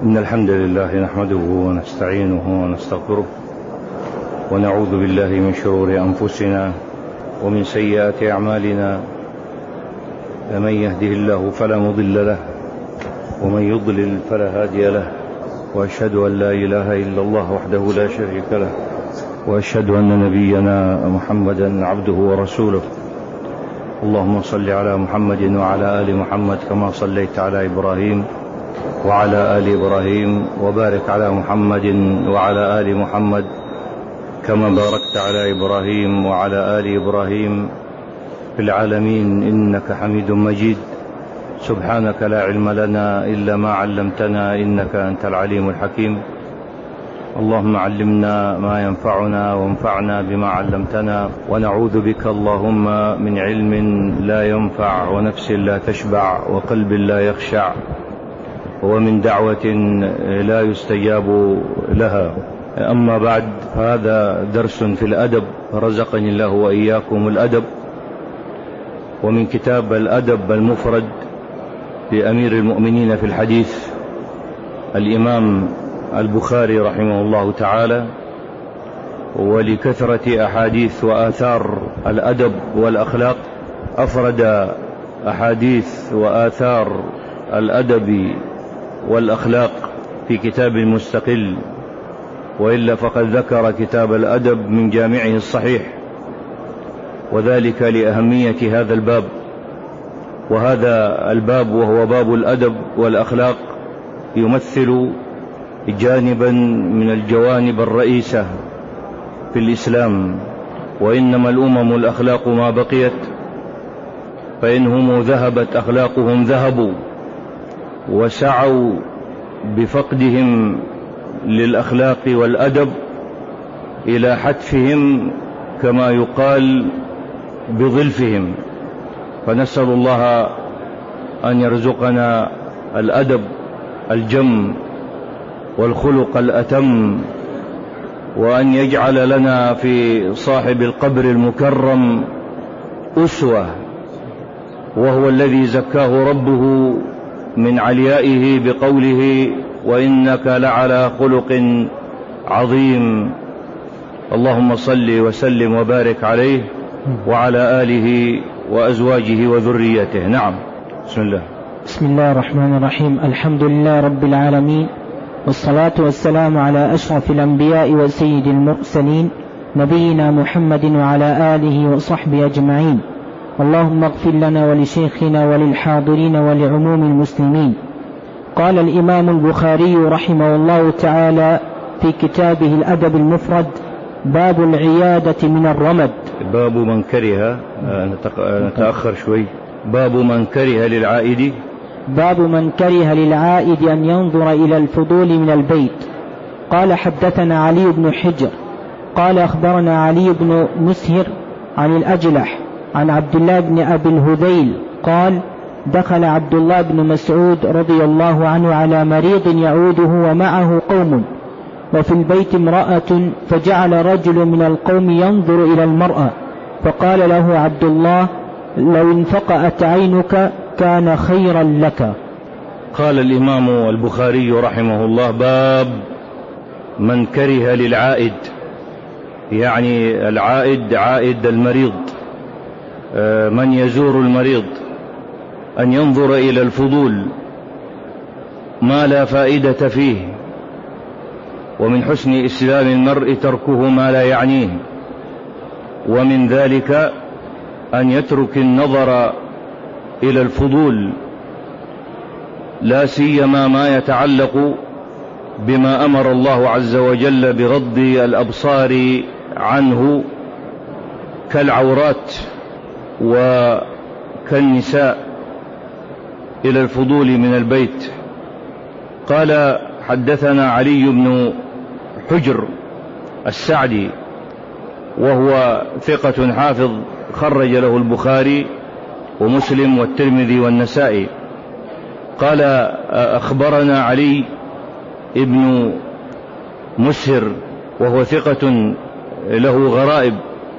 إن الحمد لله نحمده ونستعينه ونستغفره ونعوذ بالله من شرور أنفسنا ومن سيئات أعمالنا. من يهده الله فلا مضل له ومن يضلل فلا هادي له، وأشهد أن لا إله إلا الله وحده لا شريك له، وأشهد أن نبينا محمدا عبده ورسوله. اللهم صل على محمد وعلى آل محمد كما صليت على إبراهيم وعلى آل إبراهيم، وبارك على محمد وعلى آل محمد كما باركت على إبراهيم وعلى آل إبراهيم في العالمين إنك حميد مجيد. سبحانك لا علم لنا إلا ما علمتنا إنك أنت العليم الحكيم. اللهم علمنا ما ينفعنا وانفعنا بما علمتنا، ونعوذ بك اللهم من علم لا ينفع ونفس لا تشبع وقلب لا يخشع ومن دعوة لا يستجاب لها. أما بعد، هذا درس في الأدب، رزقني الله وإياكم الأدب، ومن كتاب الأدب المفرد لأمير المؤمنين في الحديث الإمام البخاري رحمه الله تعالى. ولكثرة أحاديث وآثار الأدب والأخلاق أفرد أحاديث وآثار الأدب والأخلاق في كتاب مستقل، وإلا فقد ذكر كتاب الأدب من جامعه الصحيح، وذلك لأهمية هذا الباب. وهذا الباب وهو باب الأدب والأخلاق يمثل جانبا من الجوانب الرئيسة في الإسلام. وإنما الأمم الأخلاق ما بقيت، فإنهم ذهبت أخلاقهم ذهبوا، وسعوا بفقدهم للأخلاق والأدب إلى حتفهم كما يقال بظلفهم. فنسأل الله أن يرزقنا الأدب الجم والخلق الأتم، وأن يجعل لنا في صاحب القبر المكرم أسوة، وهو الذي زكاه ربه من عليائه بقوله: وإنك لعلى خلق عظيم. اللهم صل وسلم وبارك عليه وعلى آله وأزواجه وذريته. نعم. بسم الله. بسم الله الرحمن الرحيم. الحمد لله رب العالمين، والصلاة والسلام على أشرف الأنبياء وسيد المرسلين، نبينا محمد وعلى آله وصحبه أجمعين. اللهم اغفر لنا ولشيخنا وللحاضرين ولعموم المسلمين. قال الإمام البخاري رحمه الله تعالى في كتابه الأدب المفرد: باب العيادة من الرمد. باب من كره، نتأخر شوي. باب من كره للعائد، باب من كره للعائد أن ينظر إلى الفضول من البيت. قال: حدثنا علي بن حجر قال: أخبرنا علي بن مسهر عن الأجلح عن عبد الله بن أبي الهذيل قال: دخل عبد الله بن مسعود رضي الله عنه على مريض يعوده ومعه قوم، وفي البيت امرأة، فجعل رجل من القوم ينظر إلى المرأة، فقال له عبد الله: لو انفقأت عينك كان خيرا لك. قال الإمام البخاري رحمه الله: باب من كره للعائد، يعني العائد عائد المريض، من يزور المريض، أن ينظر إلى الفضول ما لا فائدة فيه. ومن حسن إسلام المرء تركه ما لا يعنيه، ومن ذلك أن يترك النظر إلى الفضول، لا سيما ما يتعلق بما أمر الله عز وجل بغض الأبصار عنه، كالعورات وكالنساء، إلى الفضول من البيت. قال: حدثنا علي بن حجر السعدي، وهو ثقة حافظ، خرج له البخاري ومسلم والترمذي والنسائي. قال: أخبرنا علي ابن مسهر، وهو ثقة له غرائب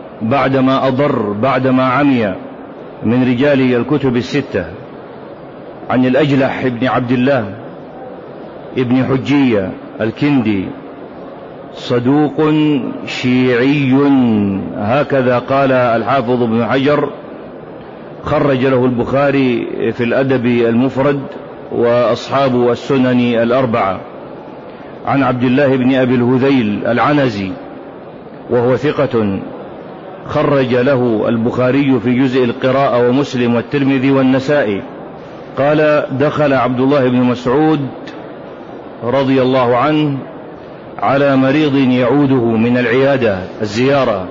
بعدما عمي، من رجال الكتب الستة، عن الأجلح بن عبد الله ابن حجية الكندي صدوق شيعي، هكذا قال الحافظ ابن حجر. خرج له البخاري في الأدب المفرد وأصحاب السنن الأربعة. عن عبد الله بن أبي الهذيل العنزي وهو ثقة، خرج له البخاري في جزء القراءة ومسلم والترمذي والنسائي. قال: دخل عبد الله بن مسعود رضي الله عنه على مريض يعوده من العيادة الزيارة،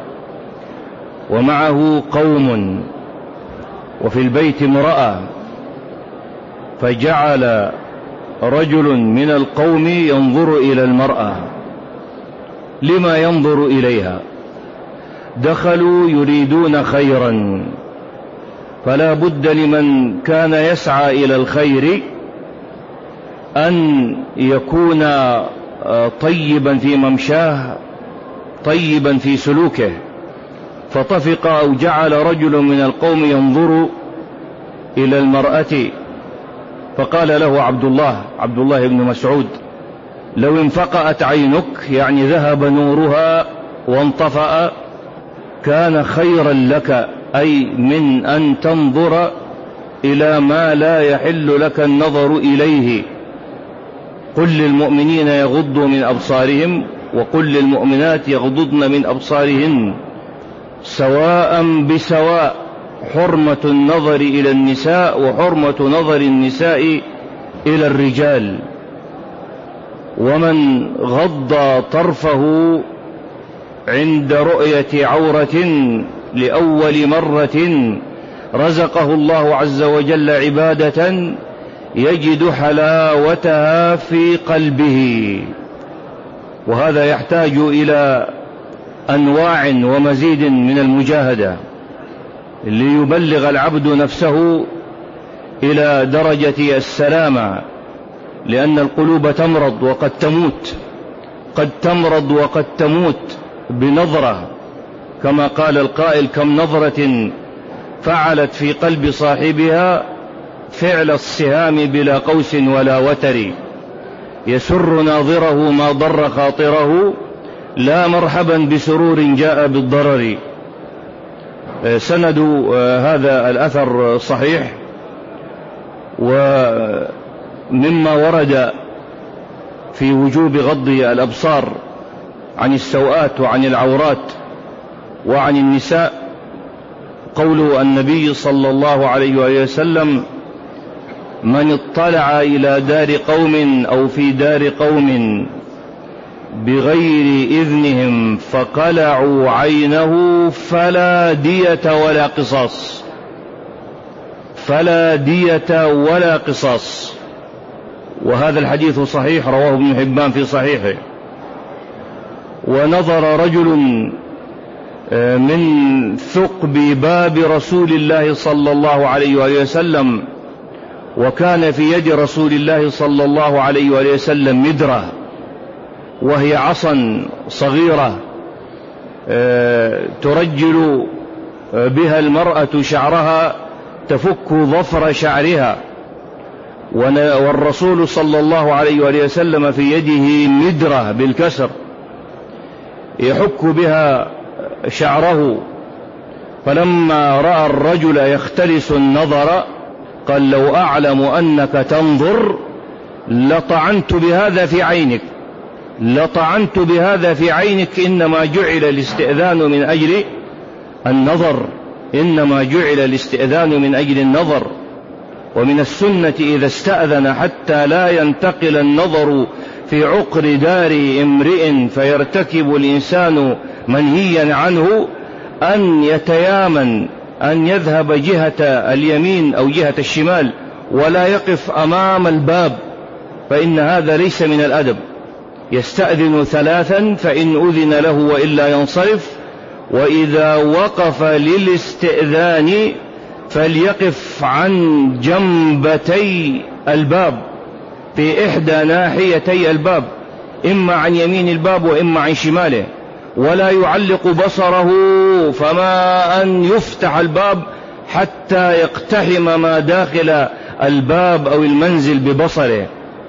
ومعه قوم وفي البيت امرأة، فجعل رجل من القوم ينظر إلى المرأة. لما ينظر إليها؟ دخلوا يريدون خيرا، فلا بد لمن كان يسعى إلى الخير أن يكون طيبا في ممشاه، طيبا في سلوكه. فطفق أو جعل رجل من القوم ينظر إلى المرأة، فقال له عبد الله بن مسعود: لو انفقأت عينك، يعني ذهب نورها وانطفأ، كان خيرا لك، أي من أن تنظر إلى ما لا يحل لك النظر إليه. قل للمؤمنين يغضوا من أبصارهم وقل للمؤمنات يغضضن من أبصارهن سواء بسواء، حرمة النظر إلى النساء وحرمة نظر النساء إلى الرجال. ومن غض طرفه عند رؤية عورة لأول مرة رزقه الله عز وجل عبادة يجد حلاوتها في قلبه. وهذا يحتاج إلى أنواع ومزيد من المجاهدة ليبلغ العبد نفسه إلى درجة السلامة، لأن القلوب تمرض وقد تموت، قد تمرض وقد تموت بنظرة، كما قال القائل: كم نظرة فعلت في قلب صاحبها فعل السهام بلا قوس ولا وتر، يسر ناظره ما ضر خاطره، لا مرحبا بسرور جاء بالضرر. سند هذا الأثر صحيح. ومما ورد في وجوب غض الأبصار عن السوءات وعن العورات وعن النساء قول النبي صلى الله عليه وسلم: من اطلع إلى دار قوم أو في دار قوم بغير إذنهم فقلعوا عينه فلا دية ولا قصاص، فلا دية ولا قصاص. وهذا الحديث صحيح، رواه ابن حبان في صحيحه. ونظر رجل من ثقب باب رسول الله صلى الله عليه وسلم، وكان في يد رسول الله صلى الله عليه وسلم مدرة، وهي عصا صغيرة ترجل بها المرأة شعرها، تفك ظفر شعرها، والرسول صلى الله عليه وسلم في يده مدرة بالكسر يحك بها شعره. فلما رأى الرجل يختلس النظر قال: لو أعلم أنك تنظر لطعنت بهذا في عينك، لطعنت بهذا في عينك. إنما جعل الاستئذان من أجل النظر، إنما جعل الاستئذان من أجل النظر. ومن السنة إذا استأذن حتى لا ينتقل النظر في عقر دار امرئ فيرتكب الإنسان منهيا عنه، أن يتيامن أن يذهب جهة اليمين أو جهة الشمال ولا يقف أمام الباب، فإن هذا ليس من الأدب. يستأذن ثلاثا فإن أذن له وإلا ينصرف. وإذا وقف للاستئذان فليقف عن جنبتي الباب، في إحدى ناحيتي الباب، إما عن يمين الباب وإما عن شماله، ولا يعلق بصره، فما أن يفتح الباب حتى يقتحم ما داخل الباب أو المنزل ببصره.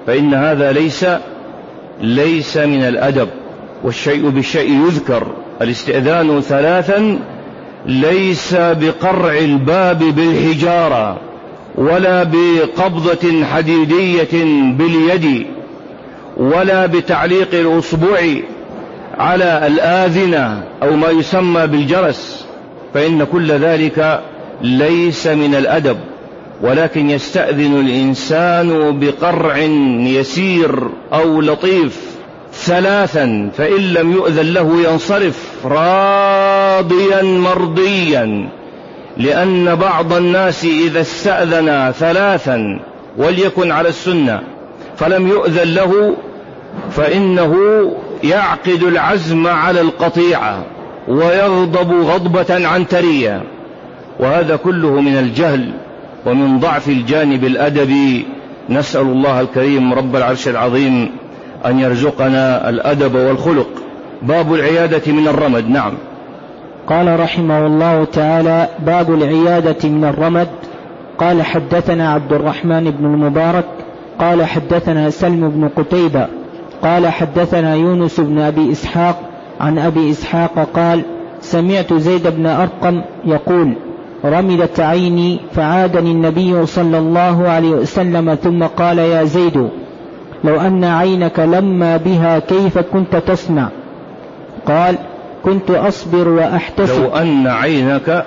فإن هذا ليس من الأدب. والشيء بالشيء يذكر. الاستئذان 3 ليس بقرع الباب بالحجارة ولا بقبضة حديدية باليد ولا بتعليق الأصبع على الآذنة أو ما يسمى بالجرس، فإن كل ذلك ليس من الأدب، ولكن يستأذن الإنسان بقرع يسير أو لطيف 3، فإن لم يؤذن له ينصرف راضيا مرضيا، لأن بعض الناس إذا استأذن 3 وليكن على السنة فلم يؤذن له فإنه يعقد العزم على القطيعة ويغضب غضبة عنترية، وهذا كله من الجهل ومن ضعف الجانب الأدبي. نسأل الله الكريم رب العرش العظيم أن يرزقنا الأدب والخلق. باب العيادة من الرمد. نعم. قال رحمه الله تعالى: باب العيادة من الرمد. قال: حدثنا عبد الرحمن بن المبارك قال: حدثنا سلم بن قتيبة قال: حدثنا يونس بن أبي إسحاق عن أبي إسحاق قال: سمعت زيد بن أرقم يقول: رمدت عيني فعادني النبي صلى الله عليه وسلم ثم قال: يا زيد، لو أن عينك لما بها كيف كنت تصنع؟ قال: كنت أصبر وأحتسب. لو أن عينك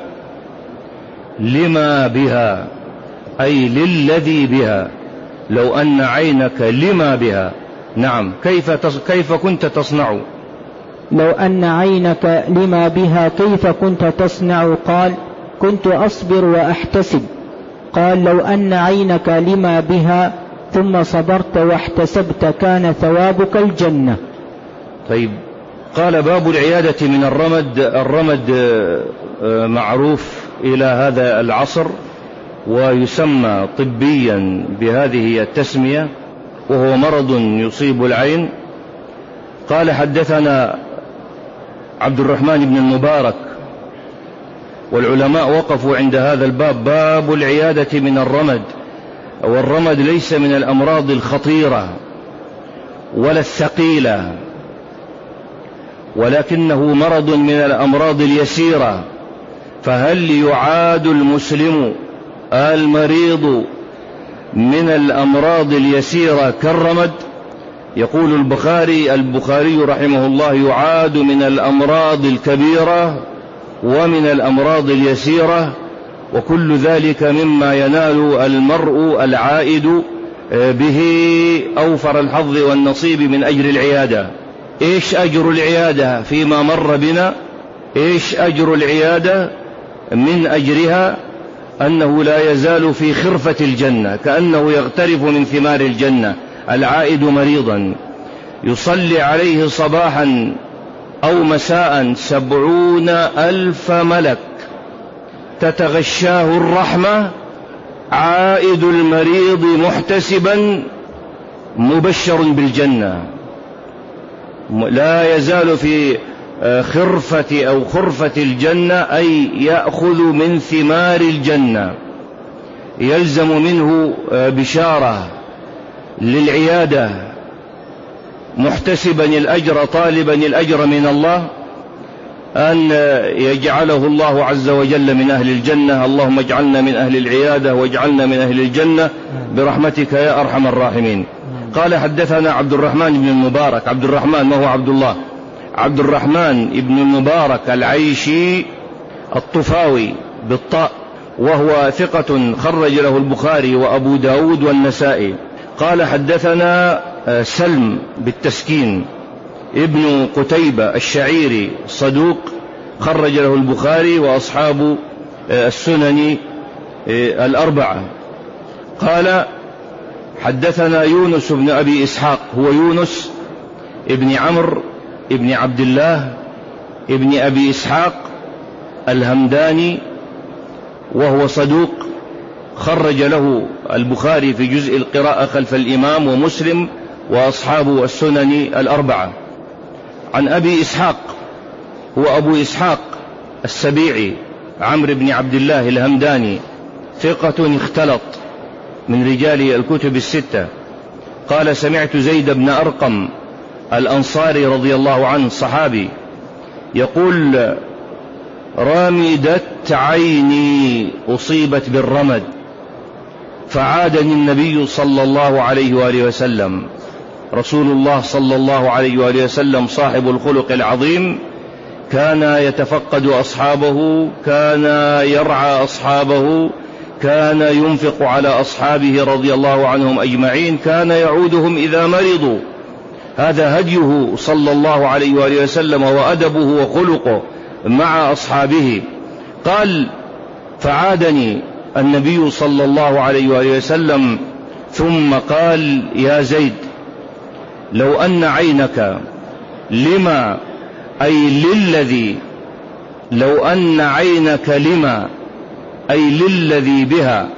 لما بها أي للذي بها، لو أن عينك لما بها. نعم. كيف كنت تصنع؟ لو أن عينك لما بها كيف كنت تصنع؟ قال: كنت أصبر وأحتسب. قال: لو أن عينك لما بها ثم صبرت واحتسبت كان ثوابك الجنة. طيب. قال: باب العيادة من الرمد. الرمد معروف إلى هذا العصر ويسمى طبيا بهذه التسمية، وهو مرض يصيب العين. قال: حدثنا عبد الرحمن بن المبارك. والعلماء وقفوا عند هذا الباب، باب العيادة من الرمد. والرمد ليس من الأمراض الخطيرة ولا الثقيلة، ولكنه مرض من الأمراض اليسيرة. فهل يعاد المسلم المريض من الأمراض اليسيرة كالرمد؟ يقول البخاري رحمه الله: يعاد من الأمراض الكبيرة ومن الأمراض اليسيرة، وكل ذلك مما ينال المرء العائد به أوفر الحظ والنصيب من أجر العيادة. إيش أجر العيادة فيما مر بنا؟ إيش أجر العيادة؟ من أجرها أنه لا يزال في خرفة الجنة، كأنه يغترف من ثمار الجنة. العائد مريضا يصلي عليه صباحا أو مساء 70,000 ملك تتغشاه الرحمة، عائد المريض محتسبا مبشر بالجنة، لا يزال في خرفة الجنة، أي يأخذ من ثمار الجنة، يلزم منه بشارة للعيادة، محتسبا الأجر، طالبا الأجر من الله، أن يجعله الله عز وجل من أهل الجنة. اللهم اجعلنا من أهل العيادة واجعلنا من أهل الجنة برحمتك يا أرحم الراحمين. قال: حدثنا عبد الرحمن بن المبارك. عبد الرحمن ما هو عبد الله، عبد الرحمن بن المبارك العيشي الطفاوي بالطاء، وهو ثقة خرج له البخاري وأبو داود والنسائي. قال: حدثنا سلم بالتسكين ابن قتيبة الشعيري صدوق خرج له البخاري وأصحاب السنن الأربعة. قال: حدثنا يونس بن أبي إسحاق، هو يونس ابن عمرو ابن عبد الله ابن أبي إسحاق الهمداني، وهو صدوق خرج له البخاري في جزء القراءة خلف الإمام ومسلم وأصحاب السنن الأربعة. عن أبي إسحاق، هو أبو إسحاق السبيعي عمرو بن عبد الله الهمداني، ثقة اختلط من رجال الكتب الستة. قال سمعت زيد بن أرقم الأنصاري رضي الله عنه الصحابي يقول رمدت عيني، أصيبت بالرمد، فعادني النبي صلى الله عليه وآله وسلم. رسول الله صلى الله عليه وآله وسلم صاحب الخلق العظيم، كان يتفقد أصحابه، كان يرعى أصحابه، كان ينفق على أصحابه رضي الله عنهم أجمعين، كان يعودهم إذا مرضوا. هذا هديه صلى الله عليه وآله وسلم وأدبه وخلقه مع أصحابه. قال فعادني النبي صلى الله عليه وآله وسلم ثم قال يا زيد لو أن عينك لما أي للذي، لو أن عينك لما أي للذي بها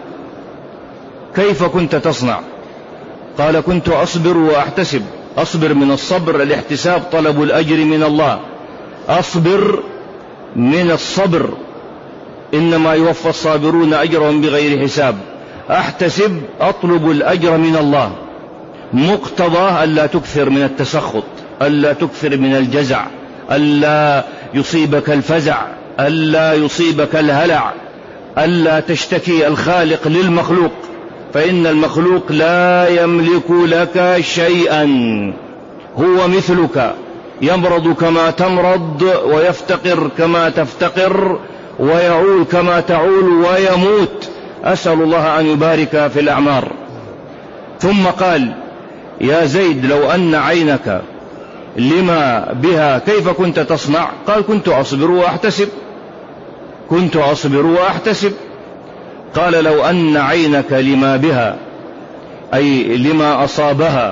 كيف كنت تصنع؟ قال كنت أصبر وأحتسب. أصبر من الصبر، الاحتساب طلب الأجر من الله. أصبر من الصبر، إنما يوفى الصابرون أجرهم بغير حساب. أحتسب أطلب الأجر من الله. مقتضاه ألا تكثر من التسخط، ألا تكثر من الجزع، ألا يصيبك الفزع، ألا يصيبك الهلع، ألا تشتكي الخالق للمخلوق، فإن المخلوق لا يملك لك شيئا. هو مثلك، يمرض كما تمرض، ويفتقر كما تفتقر، ويعول كما تعول، ويموت. أسأل الله أن يبارك في الأعمار. ثم قال يا زيد لو أن عينك لما بها كيف كنت تصنع؟ قال كنت أصبر وأحتسب، كنت أصبر وأحتسب. قال لو أن عينك لما بها أي لما أصابها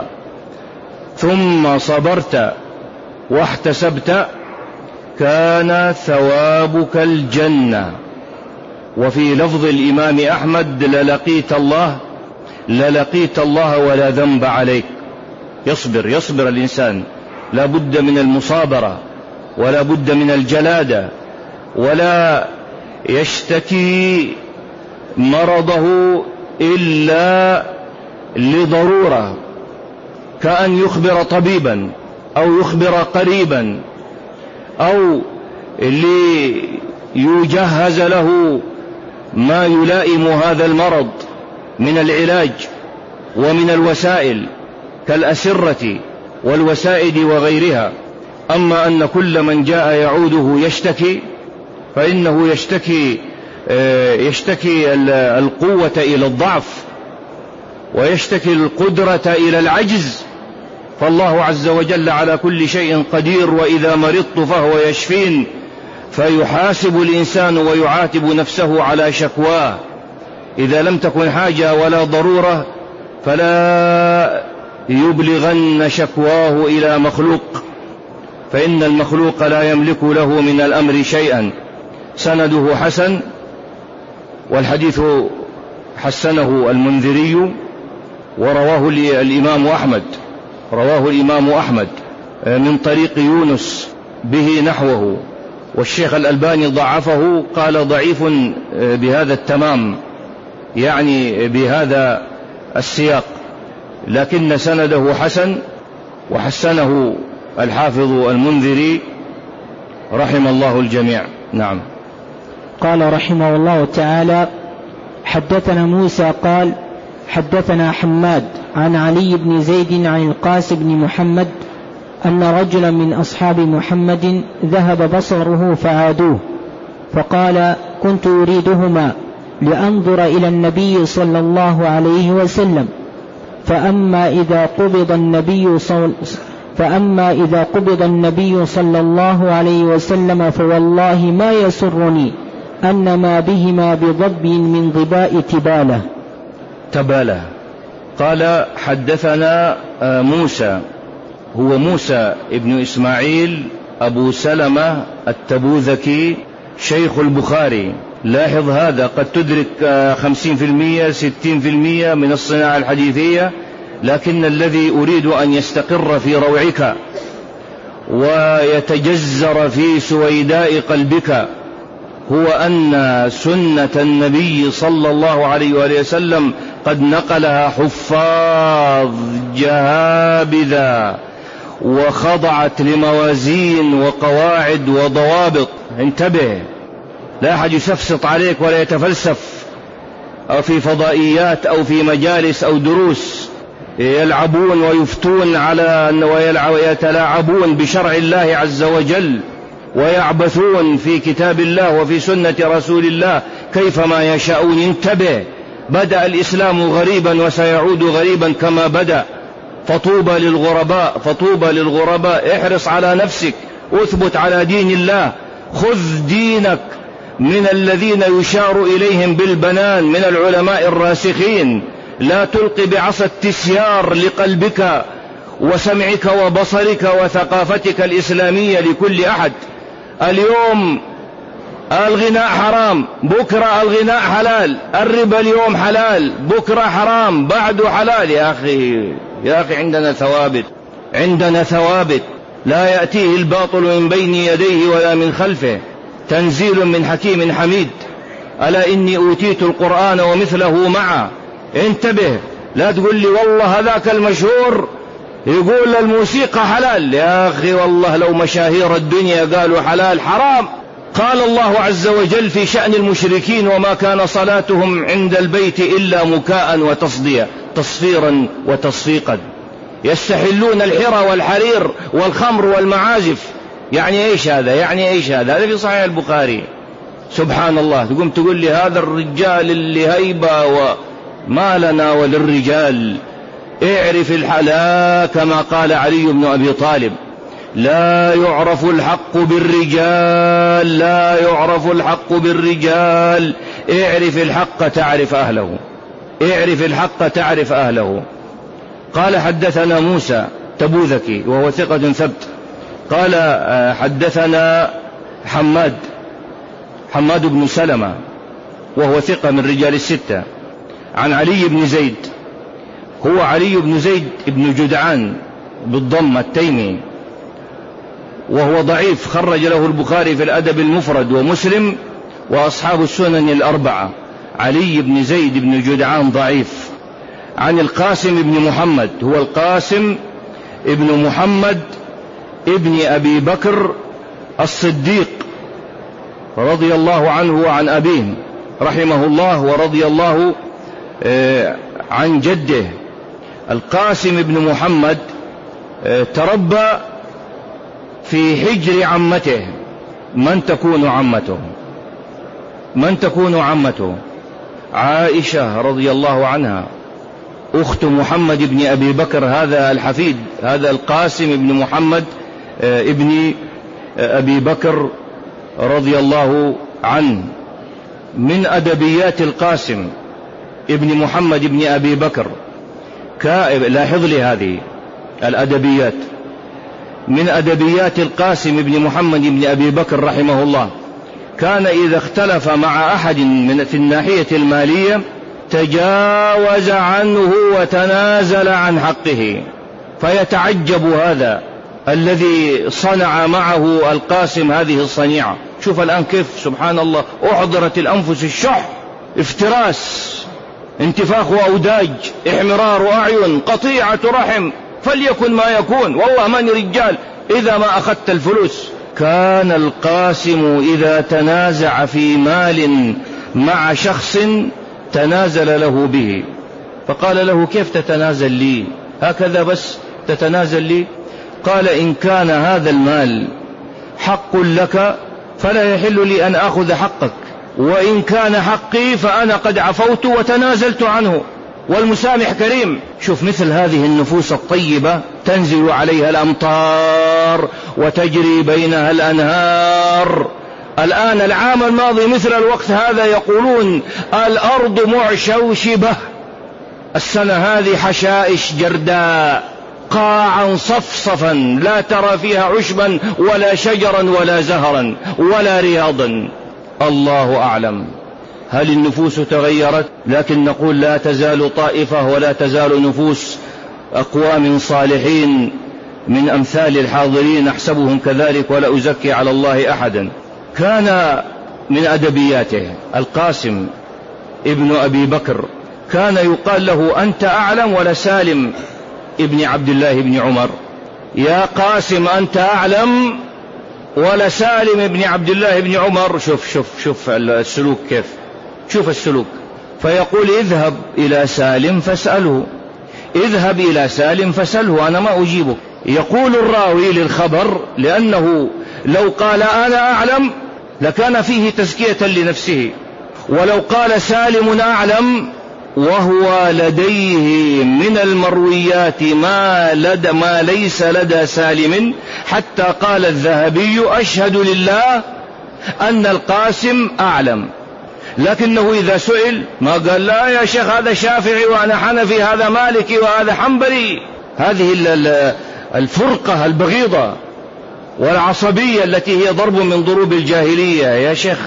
ثم صبرت واحتسبت كان ثوابك الجنة. وفي لفظ الإمام أحمد للقيت الله ولا ذنب عليك. يصبر الإنسان، لا بد من المصابرة، ولا بد من الجلادة، ولا يشتكي مرضه إلا لضرورة، كأن يخبر طبيبا أو يخبر قريبا أو ليجهز له ما يلائم هذا المرض من العلاج ومن الوسائل كالأسرة والوسائد وغيرها. أما أن كل من جاء يعوده يشتكي، فإنه يشتكي القوة إلى الضعف، ويشتكي القدرة إلى العجز. فالله عز وجل على كل شيء قدير، وإذا مرضت فهو يشفين. فيحاسب الإنسان ويعاتب نفسه على شكواه. إذا لم تكن حاجة ولا ضرورة فلا يبلغن شكواه إلى مخلوق، فإن المخلوق لا يملك له من الأمر شيئا. سنده حسن، والحديث حسنه المنذري، ورواه الإمام أحمد من طريق يونس به نحوه، والشيخ الألباني ضعفه، قال ضعيف بهذا التمام، يعني بهذا السياق، لكن سنده حسن، وحسنه الحافظ المنذري رحم الله الجميع. نعم. قال رحمه الله تعالى حدثنا موسى قال حدثنا حماد عن علي بن زيد عن القاسم بن محمد أن رجلا من أصحاب محمد ذهب بصره فعادوه، فقال كنت أريدهما لأنظر إلى النبي صلى الله عليه وسلم، فأما إذا قبض النبي صلى الله عليه وسلم فوالله ما يسرني أن ما بهما بضب من ضباء تبالة. قال حدثنا موسى، هو موسى ابن إسماعيل أبو سلمة التبوذكي شيخ البخاري. لاحظ هذا، قد تدرك 50% 60% من الصناعة الحديثية، لكن الذي أريد أن يستقر في روعك ويتجزر في سويداء قلبك هو أن سنة النبي صلى الله عليه وآله وسلم قد نقلها حفاظ جهابذة وخضعت لموازين وقواعد وضوابط. انتبه، لا أحد يسفسط عليك ولا يتفلسف أو في فضائيات أو في مجالس أو دروس يلعبون ويفتون ويتلاعبون بشرع الله عز وجل ويعبثون في كتاب الله وفي سنة رسول الله كيفما يشاءون. انتبه، بدأ الإسلام غريبا وسيعود غريبا كما بدأ. فطوبى للغرباء، فطوبى للغرباء. احرص على نفسك، اثبت على دين الله، خذ دينك من الذين يشار إليهم بالبنان من العلماء الراسخين. لا تلقي بعصا التسيار لقلبك وسمعك وبصرك وثقافتك الإسلامية لكل أحد. اليوم الغناء حرام، بكرة الغناء حلال، الربا اليوم حلال، بكرة حرام، بعده حلال. يا أخي عندنا ثوابت لا يأتيه الباطل من بين يديه ولا من خلفه، تنزيل من حكيم حميد. ألا إني أوتيت القرآن ومثله معه. انتبه، لا تقول لي والله هذاك المشهور يقول الموسيقى حلال. يا أخي والله لو مشاهير الدنيا قالوا حلال حرام. قال الله عز وجل في شأن المشركين: وما كان صلاتهم عند البيت إلا مكاء وتصديا، تصفيرا وتصفيقا. يستحلون الحرى والحرير والخمر والمعازف. يعني ايش هذا؟ هذا في صحيح البخاري. سبحان الله، تقوم تقول لي هذا الرجال اللي هيبة وما لنا وللرجال. اعرف الحلال كما قال علي بن أبي طالب: لا يعرف الحق بالرجال، لا يعرف الحق بالرجال. اعرف الحق تعرف أهله، اعرف الحق تعرف أهله. قال حدثنا موسى تبوذكي وهو ثقة ثبت. قال حدثنا حماد بن سلمة وهو ثقة من رجال الستة، عن علي بن زيد، هو علي بن زيد بن جدعان بالضم التيمي، وهو ضعيف، خرج له البخاري في الأدب المفرد ومسلم وأصحاب السنن الأربعة. علي بن زيد بن جدعان ضعيف. عن القاسم بن محمد، هو القاسم ابن محمد ابن أبي بكر الصديق رضي الله عنه وعن أبيه رحمه الله، ورضي الله عن جده. القاسم بن محمد تربى في حجر عمته. من تكون عمته؟ عائشة رضي الله عنها، أخت محمد بن أبي بكر، هذا الحفيد، هذا القاسم بن محمد ابن أبي بكر رضي الله عنه. من أدبيات القاسم ابن محمد ابن أبي بكر، لاحظ لي هذه الأدبيات. من أدبيات القاسم ابن محمد ابن أبي بكر رحمه الله: كان إذا اختلف مع أحد في الناحية المالية تجاوز عنه وتنازل عن حقه. فيتعجب هذا الذي صنع معه القاسم هذه الصنيعة. شوف الآن كيف سبحان الله أحضرت الأنفس الشح، افتراس، انتفاخ أوداج، احمرار أعين، قطيعة رحم، فليكن ما يكون، والله ماني رجال إذا ما أخذت الفلوس. كان القاسم إذا تنازع في مال مع شخص تنازل له به، فقال له: كيف تتنازل لي هكذا بس تتنازل لي؟ قال: إن كان هذا المال حق لك فلا يحل لي أن أخذ حقك، وإن كان حقي فأنا قد عفوت وتنازلت عنه، والمسامح كريم. شوف مثل هذه النفوس الطيبة تنزل عليها الأمطار وتجري بينها الأنهار. الآن العام الماضي مثل الوقت هذا يقولون الأرض معشوشبة، السنة هذه حشائش جرداء، قاعا صفصفا لا ترى فيها عشبا ولا شجرا ولا زهرا ولا رياضا. الله أعلم هل النفوس تغيرت؟ لكن نقول لا تزال طائفة ولا تزال نفوس أقوام صالحين من أمثال الحاضرين، أحسبهم كذلك ولا أزكي على الله أحدا. كان من أدبياته القاسم ابن أبي بكر كان يقال له أنت أعلم ولا سالم ابن عبد الله بن عمر؟ يا قاسم أنت أعلم ولا سالم ابن عبد الله بن عمر؟ شوف السلوك كيف، شوف السلوك. فيقول اذهب إلى سالم فاسأله، اذهب إلى سالم فاسأله، أنا ما أجيبك. يقول الراوي للخبر لأنه لو قال أنا أعلم لكان فيه تزكية لنفسه، ولو قال سالم أعلم وهو لديه من المرويات ما ليس لدى سالم، حتى قال الذهبي أشهد لله أن القاسم أعلم. لكنه إذا سئل ما قال لا يا شيخ هذا شافعي وأنا حنفي، هذا مالكي وهذا حنبلي. هذه الفرقة البغيضة والعصبية التي هي ضرب من ضروب الجاهلية. يا شيخ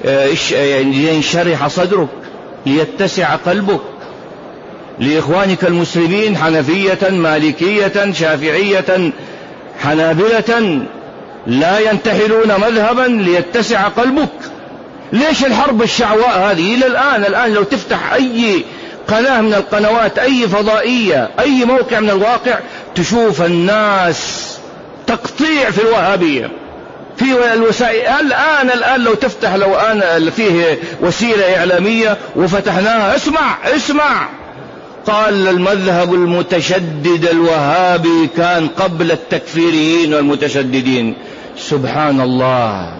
ينشرح صدرك، ليتسع قلبك لإخوانك المسلمين، حنفية مالكية شافعية حنابلة، لا ينتحلون مذهبا، ليتسع قلبك. ليش الحرب الشعواء هذه إلى الآن لو تفتح أي قناة من القنوات، أي فضائية، أي موقع من الواقع، تشوف الناس تقطيع في الوهابية في الوسائل. الآن لو تفتح، لو أنا فيه وسيلة إعلامية وفتحناها، اسمع قال المذهب المتشدد الوهابي كان قبل التكفيريين والمتشددين. سبحان الله،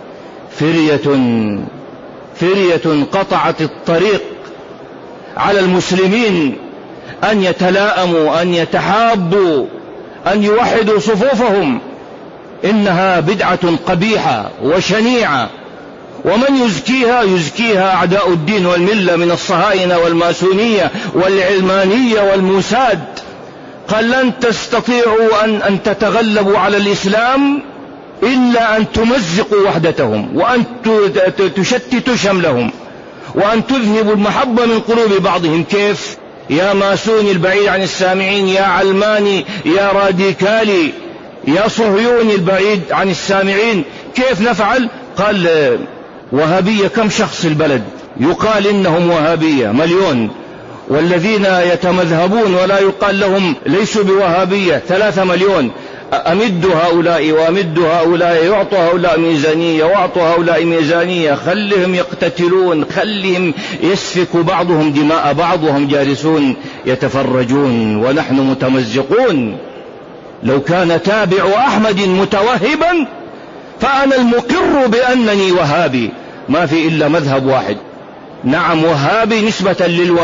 فرية قطعت الطريق على المسلمين أن يتلاءموا، أن يتحابوا، أن يوحدوا صفوفهم. إنها بدعة قبيحة وشنيعة، ومن يزكيها أعداء الدين والملة من الصهاينة والماسونية والعلمانية والموساد. قال لن تستطيعوا أن تتغلبوا على الإسلام إلا أن تمزقوا وحدتهم، وأن تشتتوا شملهم، وأن تذهبوا المحبة من قلوب بعضهم. كيف؟ يا ماسوني البعيد عن السامعين، يا علماني، يا راديكالي، يا صهيوني البعيد عن السامعين، كيف نفعل؟ قال وهابية كم شخص البلد يقال إنهم وهابية 1,000,000، والذين يتمذهبون ولا يقال لهم ليسوا بوهابية 3,000,000. أمد هؤلاء وأمد هؤلاء، يعطوا هؤلاء ميزانية وأعطوا هؤلاء ميزانية، خلهم يقتتلون، خلهم يسفك بعضهم دماء بعض وهم جالسون يتفرجون ونحن متمزقون. لو كان تابع أحمد متوهبا فأنا المقر بأنني وهابي، ما في إلا مذهب واحد. نعم وهابي نسبة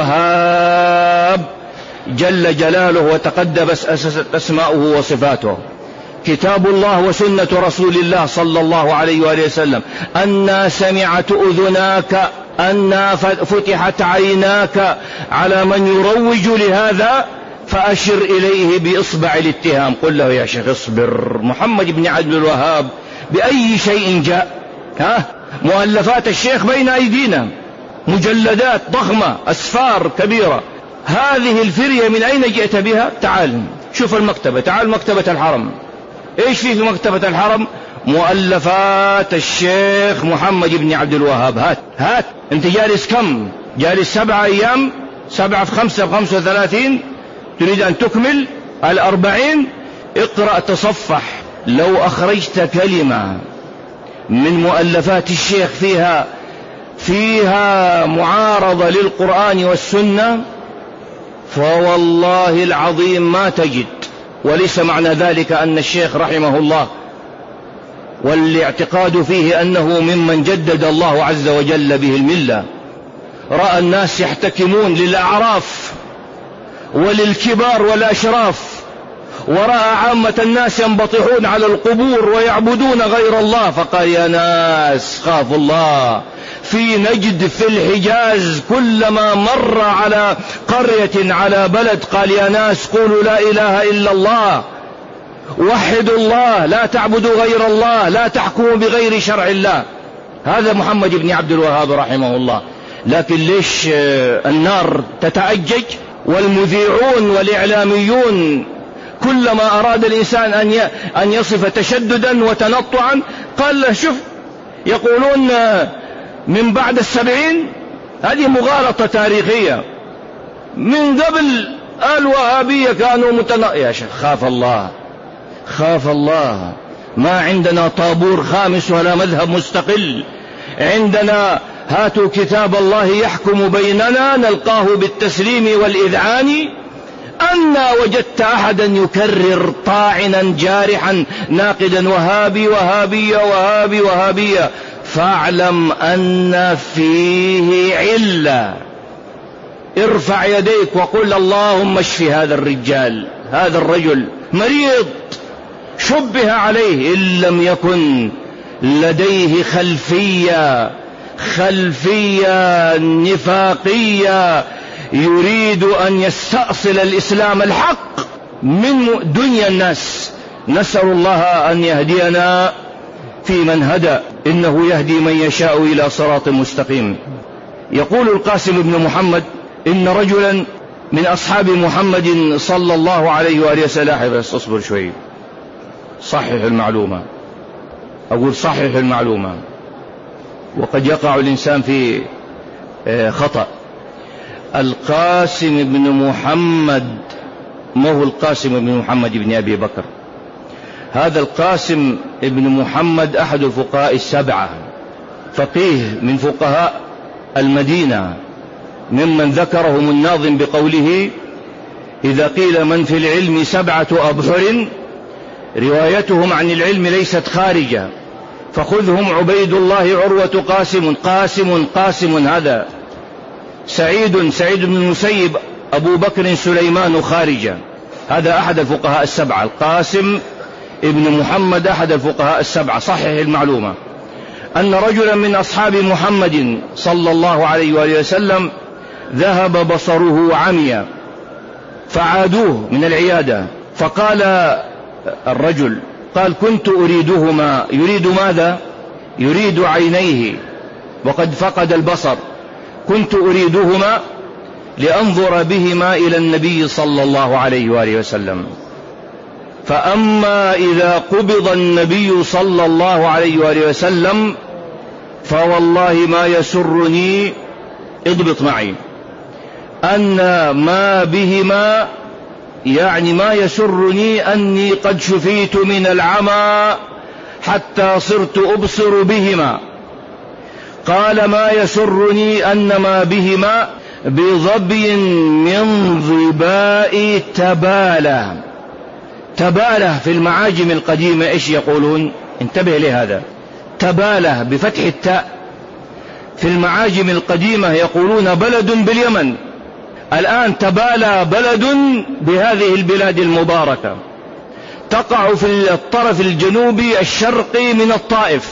للوهاب جل جلاله وتقدس أسماؤه وصفاته. كتاب الله وسنة رسول الله صلى الله عليه وآله وسلم. أنا سمعت أذناك، أنا فتحت عيناك على من يروج لهذا فأشر إليه بإصبع الاتهام. قل له يا شيخ اصبر، محمد بن عبد الوهاب بأي شيء جاء؟ مؤلفات الشيخ بين أيدينا، مجلدات ضخمة، أسفار كبيرة. هذه الفرية من أين جئت بها؟ تعال شوف المكتبة، تعال مكتبة الحرم. إيش في مكتبة الحرم؟ مؤلفات الشيخ محمد بن عبد الوهاب. هات انت جالس كم؟ جالس 7 أيام، 7 في 5 35، تريد أن تكمل 40. اقرأ تصفح. لو أخرجت كلمة من مؤلفات الشيخ فيها معارضة للقرآن والسنة فوالله العظيم ما تجد. وليس معنى ذلك أن الشيخ رحمه الله والاعتقاد فيه أنه ممن جدد الله عز وجل به الملة. رأى الناس يحتكمون للأعراف وللكبار والأشراف، ورأى عامة الناس ينبطحون على القبور ويعبدون غير الله، فقال يا ناس خافوا الله. في نجد في الحجاز كلما مر على قرية على بلد قال يا ناس قولوا لا إله إلا الله، وحدوا الله، لا تعبدوا غير الله، لا تحكموا بغير شرع الله. هذا محمد بن عبد الوهاب رحمه الله. لكن ليش النار تتأجج؟ والمذيعون والإعلاميون كلما أراد الإنسان أن يصف تشددا وتنطعا قال له شوف يقولون من بعد 70. هذه مغالطة تاريخية. من قبل الوهابية كانوا يا شيخ خاف الله، خاف الله. ما عندنا طابور خامس ولا مذهب مستقل، عندنا هاتوا كتاب الله يحكم بيننا نلقاه بالتسليم والإذعان. أنا وجدت أحدا يكرر طاعنا جارحا ناقدا وهابي وهابية وهابي وهابية، فاعلم أن فيه علة. ارفع يديك وقل اللهم اشف هذا الرجال، هذا الرجل مريض شبه عليه، إن لم يكن لديه خلفية نفاقية يريد أن يستأصل الإسلام الحق من دنيا الناس. نسأل الله أن يهدينا في من هدى، إنه يهدي من يشاء إلى صراط مستقيم. يقول القاسم بن محمد إن رجلا من أصحاب محمد صلى الله عليه وآله وسلم، بس اصبر شوي، صحح المعلومة، أقول صحح المعلومة، وقد يقع الإنسان في خطأ. القاسم بن محمد ما هو القاسم بن محمد بن أبي بكر، هذا القاسم بن محمد أحد الفقهاء السبعة، فقيه من فقهاء المدينة، ممن ذكرهم الناظم بقوله إذا قيل من في العلم 7 أبحر روايتهم عن العلم ليست خارجة، فخذهم عبيد الله عروة قاسم هذا سعيد بن المسيب أبو بكر سليمان خارجة. هذا أحد الفقهاء السبعة، القاسم ابن محمد أحد الفقهاء السبعة. صحح المعلومة أن رجلا من أصحاب محمد صلى الله عليه وآله وسلم ذهب بصره عميا، فعادوه من العيادة، فقال الرجل قال كنت أريدهما، يريد ماذا؟ يريد عينيه وقد فقد البصر، كنت أريدهما لأنظر بهما إلى النبي صلى الله عليه وآله وسلم، فأما إذا قبض النبي صلى الله عليه وآله وسلم فوالله ما يسرني، اضبط معي، أن ما بهما يعني ما يسرني أني قد شفيت من العمى حتى صرت أبصر بهما. قال ما يسرني أن ما بهما بظبي من ظباء تبالة. تبالة في المعاجم القديمة إيش يقولون؟ انتبه لهذا، تبالة بفتح التاء في المعاجم القديمة يقولون بلد باليمن. الآن تبالة بلد بهذه البلاد المباركة، تقع في الطرف الجنوبي الشرقي من الطائف،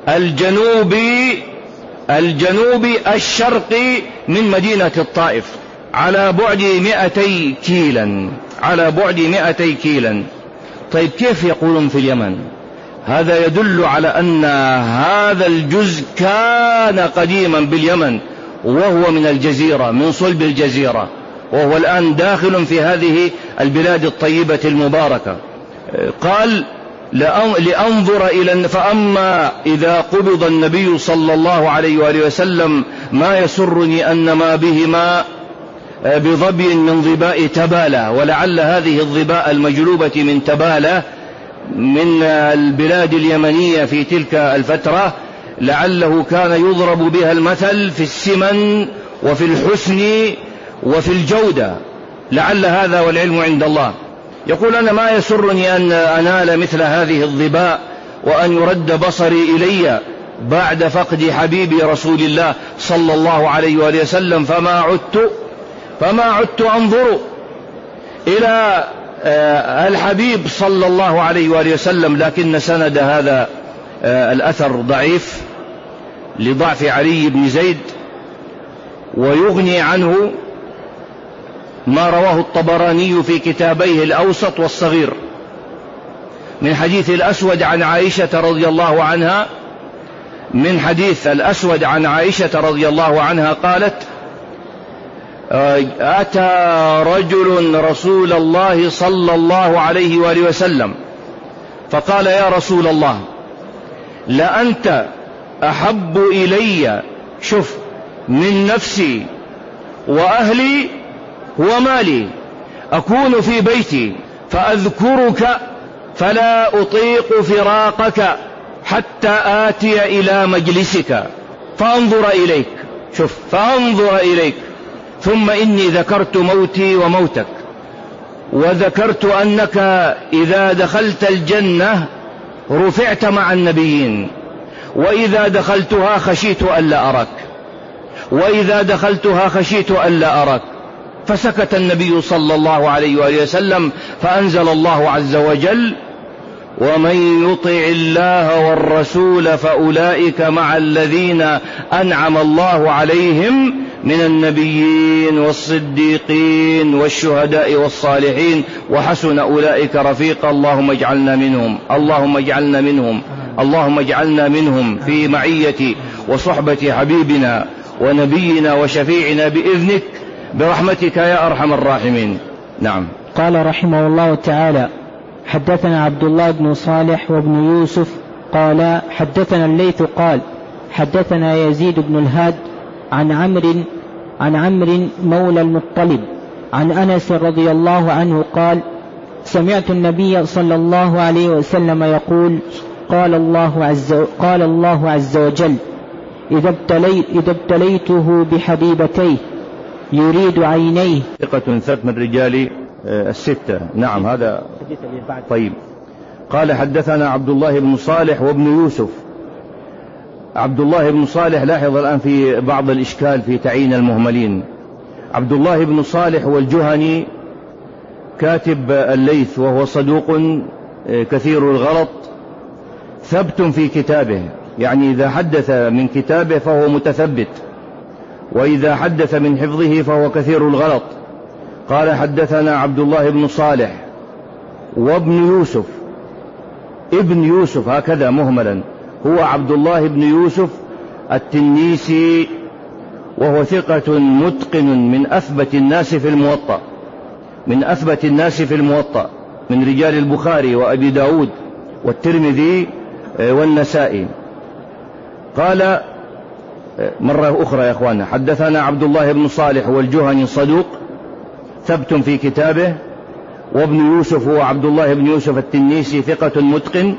الجنوبي الشرقي من مدينة الطائف، على بعد 200 كيلا، على بعد 200 كيلا. طيب كيف يقولون في اليمن؟ هذا يدل على أن هذا الجزء كان قديما باليمن، وهو من الجزيرة، من صلب الجزيرة، وهو الآن داخل في هذه البلاد الطيبة المباركة. قال لأنظر إلى، فأما إذا قبض النبي صلى الله عليه وآله وسلم ما يسرني أن ما بهما بظبي من ظباء تبالة، ولعل هذه الظباء المجلوبة من تبالة من البلاد اليمنية في تلك الفترة لعله كان يضرب بها المثل في السمن وفي الحسن وفي الجودة، لعل هذا والعلم عند الله. يقول أنا ما يسرني أن أنال مثل هذه الظباء وأن يرد بصري إلي بعد فقد حبيبي رسول الله صلى الله عليه وآله وسلم، فما عدت أنظر إلى الحبيب صلى الله عليه وآله وسلم. لكن سند هذا الأثر ضعيف لضعف علي بن زيد، ويغني عنه ما رواه الطبراني في كتابيه الأوسط والصغير من حديث الأسود عن عائشة رضي الله عنها، من حديث الأسود عن عائشة رضي الله عنها قالت أتى رجل رسول الله صلى الله عليه وآله وسلم فقال يا رسول الله لأنت أحب إلي، شوف، من نفسي وأهلي هو مالي، أكون في بيتي فأذكرك فلا أطيق فراقك حتى آتي إلى مجلسك فأنظر إليك، شوف، فأنظر إليك، ثم إني ذكرت موتي وموتك، وذكرت أنك إذا دخلت الجنة رفعت مع النبيين، وإذا دخلتها خشيت ألا أراك، وإذا دخلتها خشيت ألا أراك. فسكت النبي صلى الله عليه وآله وسلم، فأنزل الله عز وجل: ومن يطع الله والرسول فأولئك مع الذين أنعم الله عليهم من النبيين والصديقين والشهداء والصالحين وحسن أولئك رفيقا. اللهم اجعلنا منهم، اللهم اجعلنا منهم، اللهم اجعلنا منهم في معية وصحبة حبيبنا ونبينا وشفيعنا بإذنك برحمتك يا أرحم الراحمين. نعم. قال رحمه الله تعالى: حدثنا عبد الله بن صالح وابن يوسف قال حدثنا الليث قال حدثنا يزيد بن الهاد عن عمرو مولى المطلب عن أنس رضي الله عنه قال: سمعت النبي صلى الله عليه وسلم يقول: قال الله عز وجل: إذا ابتليته بحبيبتيه يريد عينيه. ثقة ثبت من رجال الستة. نعم، هذا طيب. قال حدثنا عبد الله بن صالح وابن يوسف. عبد الله بن صالح، لاحظ الآن في بعض الإشكال في تعيين المهملين. عبد الله بن صالح والجهني كاتب الليث، وهو صدوق كثير الغلط ثبت في كتابه، يعني إذا حدث من كتابه فهو متثبت، وإذا حدث من حفظه فهو كثير الغلط. قال حدثنا عبد الله بن صالح وابن يوسف، ابن يوسف هكذا مهملا، هو عبد الله بن يوسف التنيسي، وهو ثقة متقن من أثبت الناس في الموطأ، من أثبت الناس في الموطأ، من رجال البخاري وأبي داود والترمذي والنسائي. قال مرة أخرى يا أخوانا: حدثنا عبد الله بن صالح والجهني صدوق ثبت في كتابه، وابن يوسف هو عبد الله بن يوسف التنيسي ثقة متقن.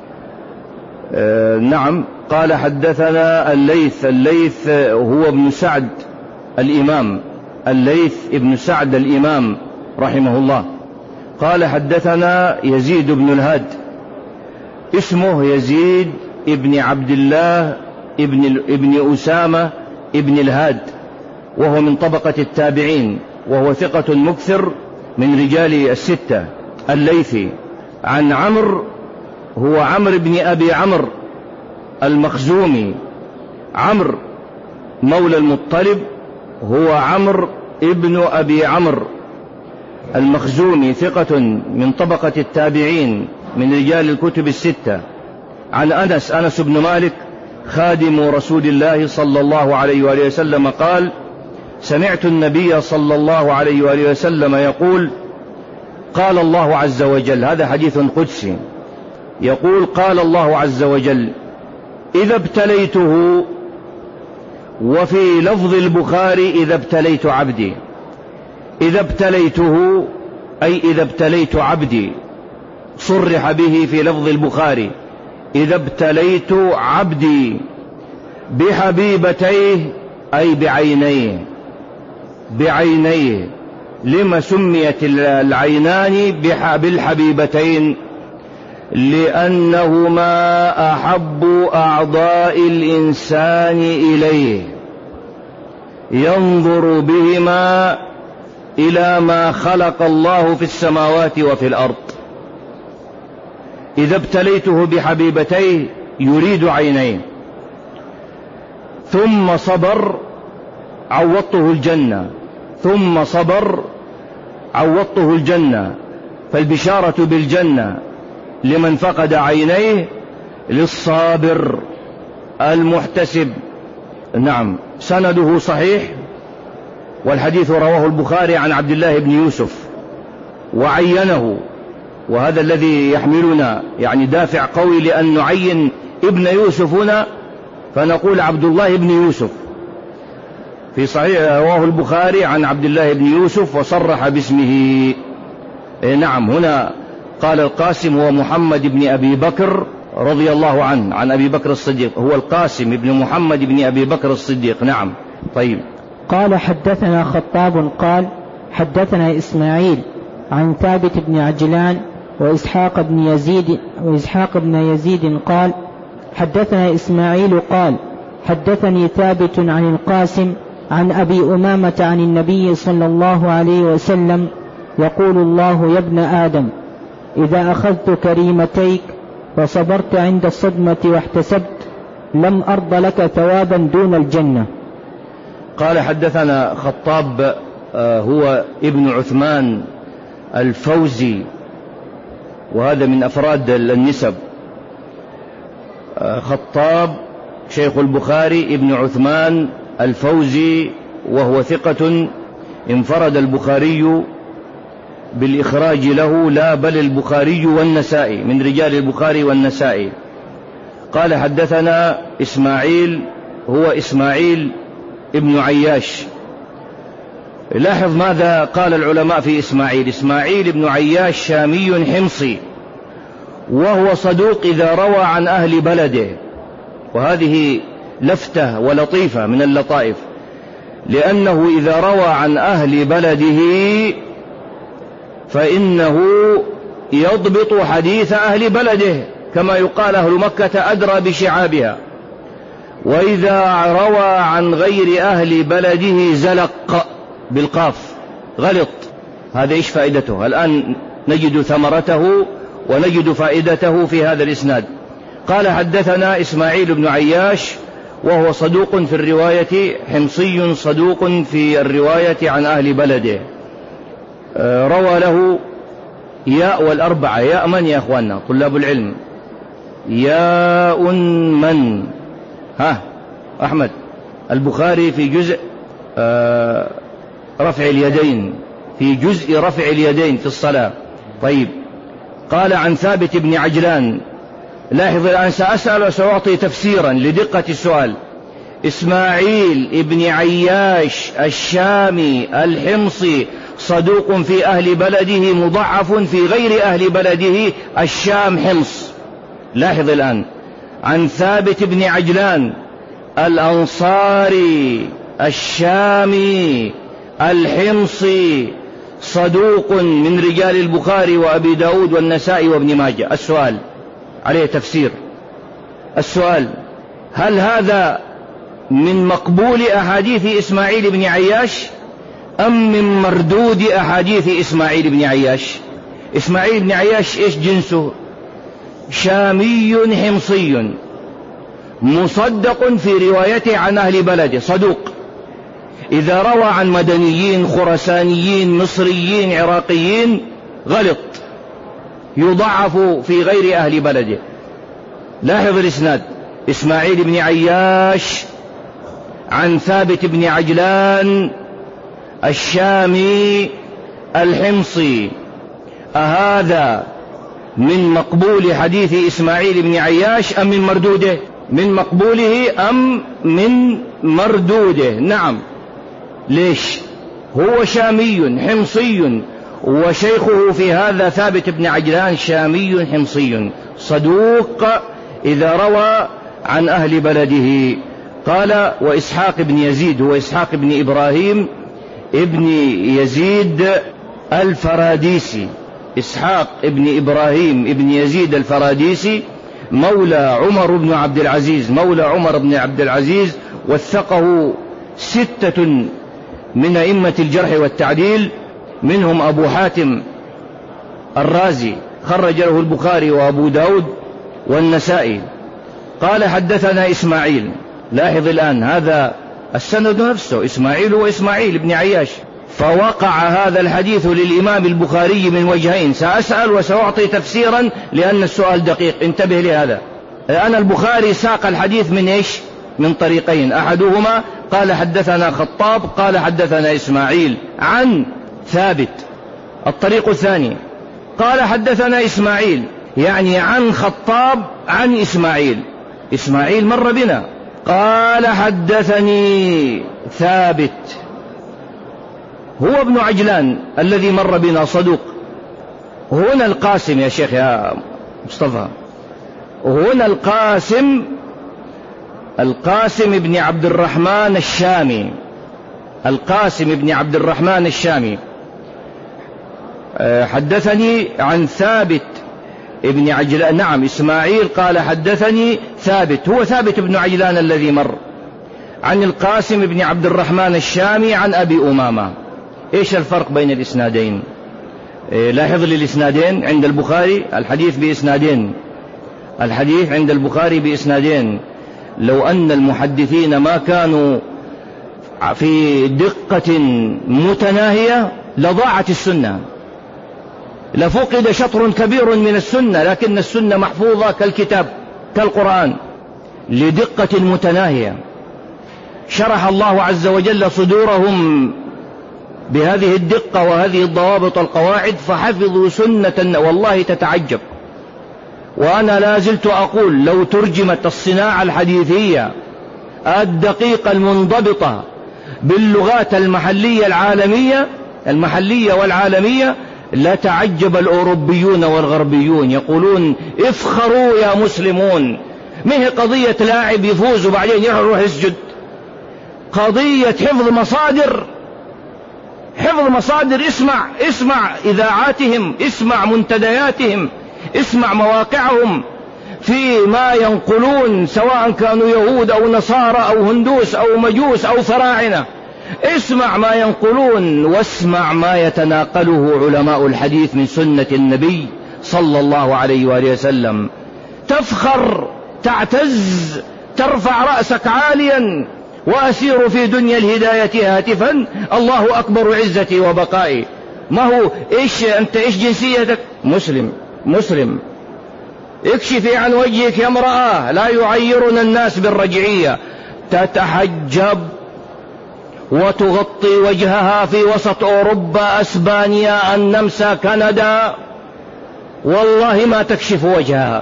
نعم. قال حدثنا الليث هو ابن سعد الإمام، الليث ابن سعد الإمام رحمه الله. قال حدثنا يزيد بن الهاد، اسمه يزيد ابن عبد الله ابن أسامة ابن الهاد، وهو من طبقة التابعين، وهو ثقة مكثر من رجال الستة. الليثي عن عمرو، هو عمرو بن أبي عمرو المخزومي، عمرو مولى المطلب، هو عمرو ابن أبي عمرو المخزومي، ثقة من طبقة التابعين من رجال الكتب الستة. عن أنس بن مالك خادم رسول الله صلى الله عليه وآله وسلم قال: سمعت النبي صلى الله عليه وآله وسلم يقول: قال الله عز وجل، هذا حديث قدسي، يقول: قال الله عز وجل: إذا ابتليته، وفي لفظ البخاري: إذا ابتليت عبدي. إذا ابتليته أي إذا ابتليت عبدي، صرح به في لفظ البخاري: إذا ابتليت عبدي بحبيبتيه أي بعينيه. لما سميت العينان بالحبيبتين؟ لأنهما أحب أعضاء الإنسان إليه، ينظر بهما إلى ما خلق الله في السماوات وفي الأرض. إذا ابتليته بحبيبتيه يريد عينيه، ثم صبر عوضته الجنة، ثم صبر عوضته الجنة. فالبشارة بالجنة لمن فقد عينيه للصابر المحتسب. نعم. سنده صحيح، والحديث رواه البخاري عن عبد الله بن يوسف وعينه، وهذا الذي يحملنا يعني دافع قوي لأن نعين ابن يوسف هنا، فنقول عبد الله بن يوسف في صحيح رواه البخاري عن عبد الله بن يوسف وصرح باسمه. نعم، هنا قال القاسم هو محمد بن أبي بكر رضي الله عنه، عن أبي بكر الصديق، هو القاسم بن محمد بن أبي بكر الصديق. نعم. طيب. قال حدثنا خطاب قال حدثنا إسماعيل عن ثابت بن عجلان وإسحاق بن يزيد قال حدثنا إسماعيل قال حدثني ثابت عن القاسم عن أبي أمامة عن النبي صلى الله عليه وسلم يقول الله: يا ابن آدم، إذا أخذت كريمتيك فصبرت عند الصدمة واحتسبت لم أرض لك ثوابا دون الجنة. قال حدثنا خطاب هو ابن عثمان الفوزي، وهذا من أفراد النسب. خطاب شيخ البخاري ابن عثمان الفوزي، وهو ثقة انفرد البخاري بالإخراج له، لا بل البخاري والنسائي، من رجال البخاري والنسائي. قال حدثنا إسماعيل هو إسماعيل ابن عياش. لاحظ ماذا قال العلماء في إسماعيل. إسماعيل ابن عياش شامي حمصي، وهو صدوق إذا روى عن أهل بلده، وهذه لفتة ولطيفة من اللطائف، لأنه إذا روى عن أهل بلده فإنه يضبط حديث أهل بلده، كما يقال أهل مكة أدرى بشعابها. وإذا روى عن غير أهل بلده زلق بالقاف، غلط. هذا إيش فائدته؟ الآن نجد ثمرته ونجد فائدته في هذا الإسناد. قال حدثنا إسماعيل بن عياش وهو صدوق في الرواية، حمصي صدوق في الرواية عن أهل بلده. روى له ياء والأربعة. ياء من يا أخواننا طلاب العلم؟ ياء من؟ أحمد البخاري في جزء رفع اليدين، في جزء رفع اليدين في الصلاة. طيب. قال عن ثابت بن عجلان. لاحظ الآن سأسأل وسأعطي تفسيرا لدقة السؤال. إسماعيل ابن عياش الشامي الحمصي صدوق في أهل بلده، مضعف في غير أهل بلده، الشام حمص. لاحظ الآن عن ثابت بن عجلان الأنصاري الشامي الحمصي صدوق من رجال البخاري وأبي داود والنسائي وابن ماجه. السؤال عليه تفسير. السؤال: هل هذا من مقبول أحاديث إسماعيل بن عياش أم من مردود أحاديث إسماعيل بن عياش؟ إسماعيل بن عياش إيش جنسه؟ شامي حمصي مصدق في روايته عن أهل بلده، صدوق. إذا روى عن مدنيين خرسانيين مصريين عراقيين غلط، يضعف في غير أهل بلده. لاحظ الإسناد: إسماعيل بن عياش عن ثابت بن عجلان الشامي الحمصي. أهذا من مقبول حديث إسماعيل بن عياش أم من مردوده؟ من مقبوله أم من مردوده؟ نعم. ليش؟ هو شامي حمصي، وشيخه في هذا ثابت بن عجلان شامي حمصي صدوق إذا روى عن أهل بلده. قال: وإسحاق بن يزيد هو إسحاق بن إبراهيم ابن يزيد الفراديسي. إسحاق ابن إبراهيم ابن يزيد الفراديسي مولى عمر بن عبد العزيز، مولى عمر بن عبد العزيز، وثقه 6 من أئمة الجرح والتعديل، منهم أبو حاتم الرازي خرج له البخاري وأبو داود والنسائي. قال حدثنا إسماعيل. لاحظ الآن هذا السند نفسه، إسماعيل وإسماعيل بن عياش. فوقع هذا الحديث للإمام البخاري من وجهين. سأسأل وسأعطي تفسيرا لأن السؤال دقيق، انتبه لهذا. الآن البخاري ساق الحديث من إيش؟ من طريقين. أحدهما قال حدثنا خطاب، قال حدثنا إسماعيل عن ثابت. الطريق الثاني قال حدثنا إسماعيل، يعني عن خطاب عن إسماعيل. إسماعيل مر بنا، قال حدثني ثابت، هو ابن عجلان الذي مر بنا صدوق. هنا القاسم يا شيخ يا مصطفى، هنا القاسم بن عبد الرحمن الشامي، القاسم بن عبد الرحمن الشامي حدثني عن ثابت ابن عجلان. نعم إسماعيل قال حدثني ثابت، هو ثابت بن عجلان الذي مر، عن القاسم بن عبد الرحمن الشامي عن أبي أمامة. إيش الفرق بين الإسنادين؟ لاحظ لي الإسنادين عند البخاري، الحديث بإسنادين، الحديث عند البخاري بإسنادين. لو أن المحدثين ما كانوا في دقة متناهية لضاعت السنة، لفقد شطر كبير من السنة، لكن السنة محفوظة كالكتاب كالقرآن لدقة متناهية. شرح الله عز وجل صدورهم بهذه الدقة وهذه الضوابط والقواعد، فحفظوا سنة والله تتعجب. وأنا لا زلت أقول لو ترجمت الصناعة الحديثية الدقيقة المنضبطة باللغات المحلية والعالمية لتعجب الأوروبيون والغربيون، يقولون افخروا يا مسلمون. ما هي قضية لاعب يفوز وبعدين يروح يسجد، قضية حفظ مصادر. اسمع إذاعاتهم، اسمع منتدياتهم، اسمع مواقعهم فيما ينقلون، سواء كانوا يهود أو نصارى أو هندوس أو مجوس أو فراعنة. اسمع ما ينقلون واسمع ما يتناقله علماء الحديث من سنة النبي صلى الله عليه وآله وسلم. تفخر، تعتز، ترفع رأسك عاليا، وأسير في دنيا الهداية هاتفا الله أكبر عزتي وبقائي. ما هو أنت إيش جنسيتك؟ مسلم. اكشفي عن وجهك يا امرأة، لا يعيرنا الناس بالرجعية. تتحجب وتغطي وجهها في وسط أوروبا، أسبانيا، النمسا، كندا، والله ما تكشف وجهها.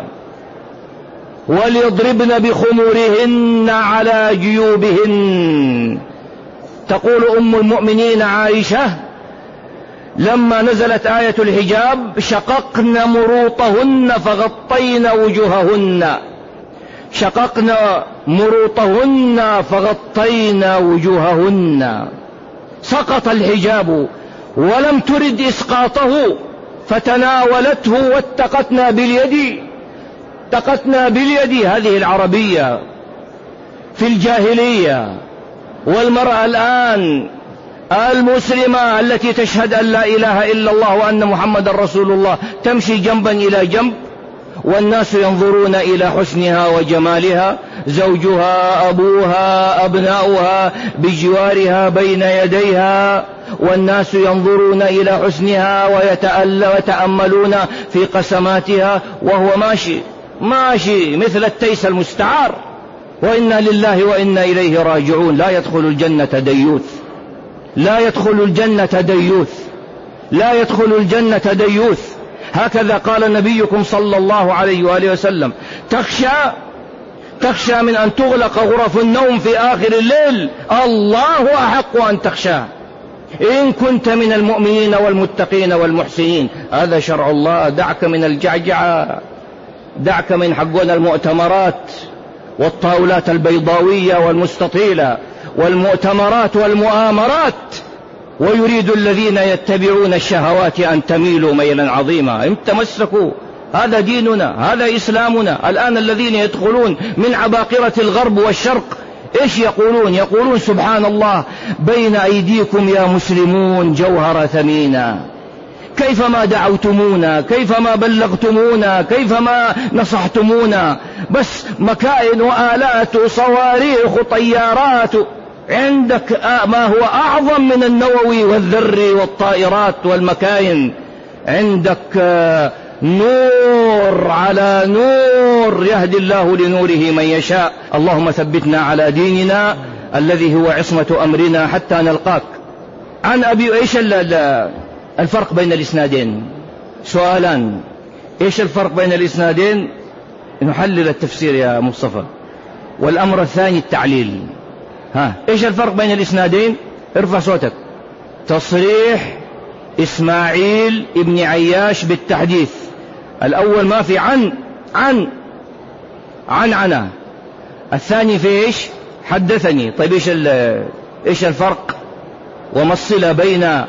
وليضربن بخمورهن على جيوبهن. تقول أم المؤمنين عائشة لما نزلت آية الحجاب شققن مروطهن فغطين وجوههن، شققن مروطهن فغطين وجوههن. سقط الحجاب ولم ترد إسقاطه فتناولته واتقتنا باليد. هذه العربية في الجاهلية. والمرأة الآن المسلمة التي تشهد أن لا إله إلا الله وأن محمد رسول الله تمشي جنبا إلى جنب، والناس ينظرون إلى حسنها وجمالها، زوجها، أبوها، أبناؤها بجوارها بين يديها، والناس ينظرون إلى حسنها ويتأملون في قسماتها، وهو ماشي مثل التيس المستعار. وإنا لله وإنا إليه راجعون. لا يدخل الجنة ديوث. هكذا قال نبيكم صلى الله عليه وآله وسلم: تخشى من أن تغلق غرف النوم في آخر الليل، الله أحق أن تخشاه إن كنت من المؤمنين والمتقين والمحسنين. هذا شرع الله. دعك من الجعجعة، دعك من حقون المؤتمرات والطاولات البيضاوية والمستطيلة والمؤتمرات والمؤامرات. ويريد الذين يتبعون الشهوات أن تميلوا ميلا عظيما. تمسكوا، هذا ديننا، هذا إسلامنا. الآن الذين يدخلون من عباقرة الغرب والشرق إيش يقولون سبحان الله: بين أيديكم يا مسلمون جوهر ثمينا، كيفما دعوتمونا، كيفما بلغتمونا، كيفما نصحتمونا، بس مكائن وآلات وصواريخ وطيارات. عندك ما هو أعظم من النووي والذري والطائرات والمكاين. عندك نور على نور، يهدي الله لنوره من يشاء. اللهم ثبتنا على ديننا الذي هو عصمة أمرنا حتى نلقاك. عن أبي إيش الفرق بين الإسنادين؟ سؤالان: إيش الفرق بين الإسنادين؟ نحلل التفسير يا مصطفى. والأمر الثاني التعليل. إيش الفرق بين الإسنادين؟ ارفع صوتك. تصريح إسماعيل ابن عياش بالتحديث، الأول ما في عن الثاني في إيش؟ حدثني. طيب إيش الفرق وما الصلة بين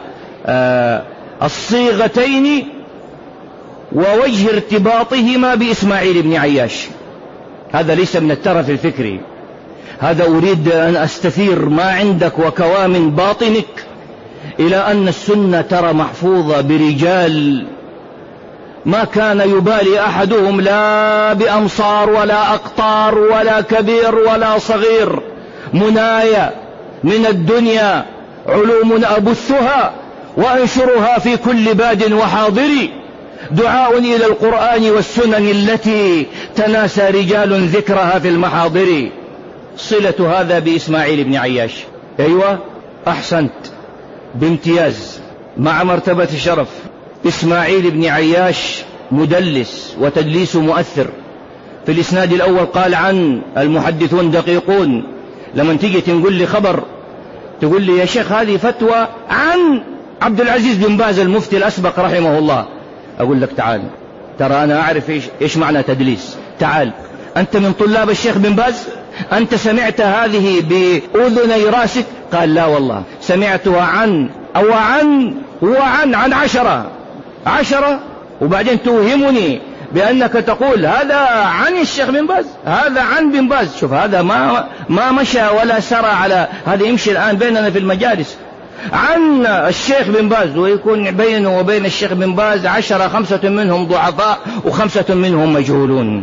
الصيغتين ووجه ارتباطهما بإسماعيل بن عياش؟ هذا ليس من الترف الفكري، هذا أريد أن أستثير ما عندك وكوامن باطنك إلى أن السنة ترى محفوظة برجال ما كان يبالي أحدهم لا بأمصار ولا أقطار ولا كبير ولا صغير. منايا من الدنيا علوم أبثها وأنشرها في كل باد وحاضر، دعاء إلى القرآن والسنن التي تناسى رجال ذكرها في المحاضر. صلة هذا بإسماعيل بن عياش. أيوة أحسنت بامتياز مع مرتبة الشرف. إسماعيل بن عياش مدلس وتدليس مؤثر. في الإسناد الأول قال عن المحدثون دقيقون، لما تيجي تقول لي خبر تقول لي يا شيخ هذه فتوى عن عبد العزيز بن باز المفتي الأسبق رحمه الله، أقول لك تعال ترى أنا أعرف إيش معنى تدليس، تعال أنت من طلاب الشيخ بن باز؟ أنت سمعت هذه بأذني راسك؟ قال لا والله سمعتها عن 10، وبعدين توهمني بأنك تقول هذا عن الشيخ بن باز، هذا عن بن باز. شوف هذا ما مشى ولا سرى على هذا، يمشي الآن بيننا في المجالس عن الشيخ بن باز، ويكون بينه وبين الشيخ بن باز 10، 5 منهم ضعفاء و5 منهم مجهولون.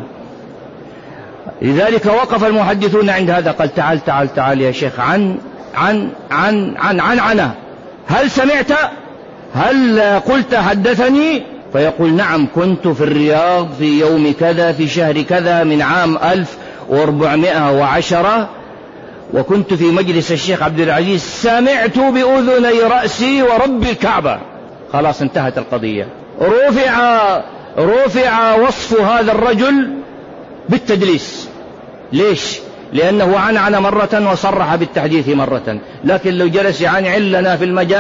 لذلك وقف المحدثون عند هذا، قال تعال يا شيخ عن هل سمعت؟ هل قلت حدثني؟ فيقول نعم كنت في الرياض في يوم كذا في شهر كذا من عام 1410 وكنت في مجلس الشيخ عبد العزيز سمعت بأذني رأسي ورب الكعبة. خلاص انتهت القضية. رفع وصف هذا الرجل بالتدليس. ليش؟ لأنه عن مرة وصرح بالتحديث مرة. لكن لو جلس يعن لنا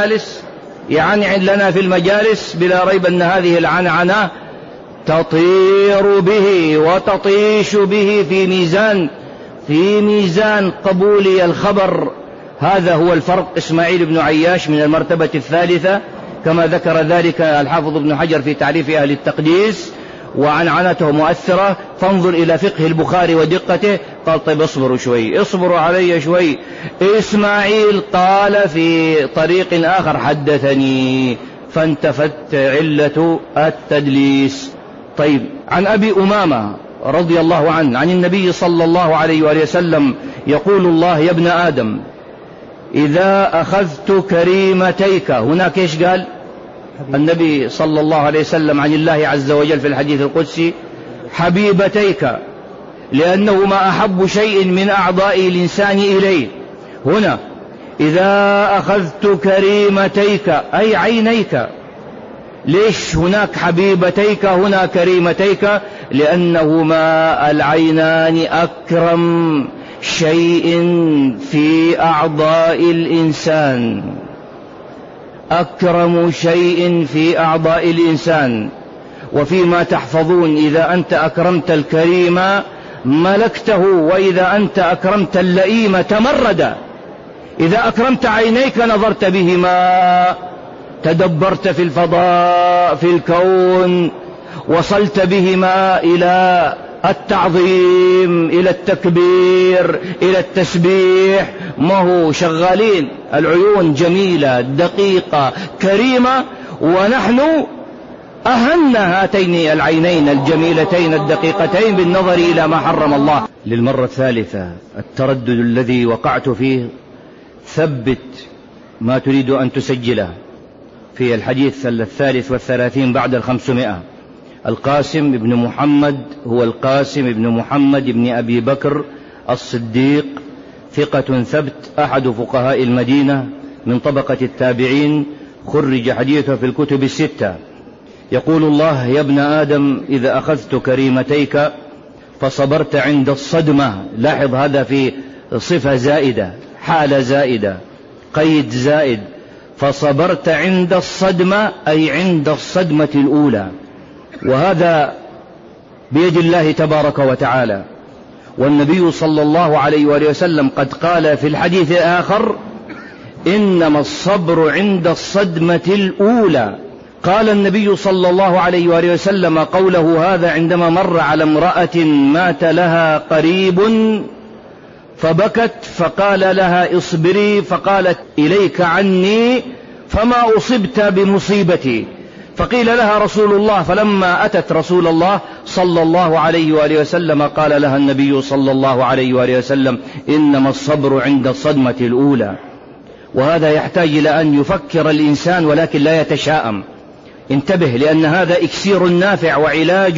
في المجالس بلا ريب أن هذه العنعنة تطير به وتطيش به في ميزان قبول الخبر. هذا هو الفرق. إسماعيل بن عياش من المرتبة الثالثة كما ذكر ذلك الحافظ ابن حجر في تعريف أهل التقديس، وعنعنته مؤثرة. فانظر إلى فقه البخاري ودقته. قال طيب اصبروا علي شوي. إسماعيل قال في طريق آخر حدثني، فانتفت علة التدليس. طيب عن أبي أمامة رضي الله عنه عن النبي صلى الله عليه وآله وسلم يقول الله يا ابن آدم إذا أخذت كريمتيك. هناك إيش قال النبي صلى الله عليه وسلم عن الله عز وجل في الحديث القدسي؟ حبيبتيك، لأنه ما أحب شيء من أعضاء الإنسان إليه. هنا إذا أخذت كريمتيك أي عينيك. ليش هناك حبيبتيك هنا كريمتيك؟ لأنهما العينان أكرم شيء في أعضاء الإنسان، أكرم شيء في أعضاء الإنسان. وفيما تحفظون إذا أنت أكرمت الكريم ملكته، وإذا أنت أكرمت اللئيم تمرد. إذا أكرمت عينيك نظرت بهما، تدبرت في الفضاء في الكون، وصلت بهما إلى التعظيم، إلى التكبير، إلى التسبيح. ما هو شغالين، العيون جميلة دقيقة كريمة، ونحن أهن هاتين العينين الجميلتين الدقيقتين بالنظر إلى ما حرم الله. للمرة الثالثة التردد الذي وقعت فيه، ثبت ما تريد أن تسجله في الحديث 33 بعد 500. القاسم بن محمد هو القاسم بن محمد بن أبي بكر الصديق، ثقة ثبت، أحد فقهاء المدينة من طبقة التابعين، خرج حديثه في الكتب الستة. يقول الله يا ابن آدم إذا أخذت كريمتيك فصبرت عند الصدمة. لاحظ هذا في صفة زائدة، حالة زائدة، قيد زائد. فصبرت عند الصدمة أي عند الصدمة الأولى، وهذا بيد الله تبارك وتعالى. والنبي صلى الله عليه وآله وسلم قد قال في الحديث الآخر: إنما الصبر عند الصدمة الأولى. قال النبي صلى الله عليه وآله وسلم قوله هذا عندما مر على امرأة مات لها قريب فبكت، فقال لها: اصبري. فقالت: إليك عني، فما أصبت بمصيبتي. فقيل لها: رسول الله. فلما أتت رسول الله صلى الله عليه وآله وسلم قال لها النبي صلى الله عليه وآله وسلم: إنما الصبر عند الصدمة الأولى. وهذا يحتاج إلى أن يفكر الإنسان ولكن لا يتشاءم. انتبه، لأن هذا إكسير نافع وعلاج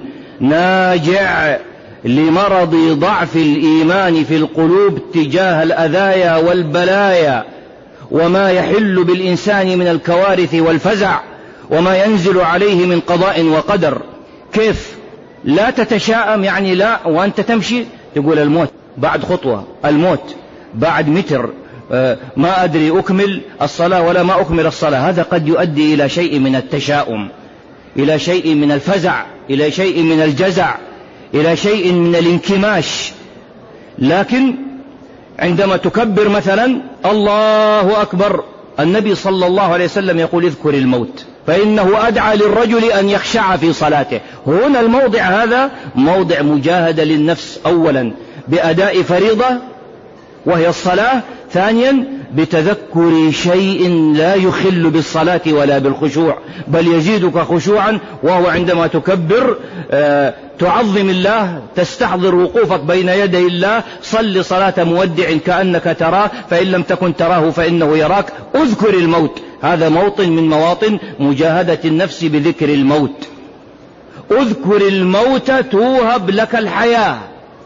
ناجع لمرض ضعف الإيمان في القلوب تجاه الأذايا والبلايا وما يحل بالإنسان من الكوارث والفزع وما ينزل عليه من قضاء وقدر. كيف لا تتشاءم؟ يعني لا، وأنت تمشي تقول الموت بعد خطوة، الموت بعد متر، ما أدري أكمل الصلاة ولا ما أكمل الصلاة. هذا قد يؤدي إلى شيء من التشاؤم، إلى شيء من الفزع، إلى شيء من الجزع، إلى شيء من الانكماش. لكن عندما تكبر مثلا الله أكبر، النبي صلى الله عليه وسلم يقول: اذكر الموت فإنه أدعى للرجل أن يخشع في صلاته. هنا الموضع هذا موضع مجاهدة للنفس، أولا بأداء فريضة وهي الصلاة، ثانيا بتذكر شيء لا يخل بالصلاة ولا بالخشوع، بل يزيدك خشوعا، وهو عندما تكبر تعظم الله، تستحضر وقوفك بين يدي الله. صل صلاة مودع كأنك تراه، فإن لم تكن تراه فإنه يراك. اذكر الموت، هذا موطن من مواطن مجاهدة النفس بذكر الموت. اذكر الموت توهب لك الحياة.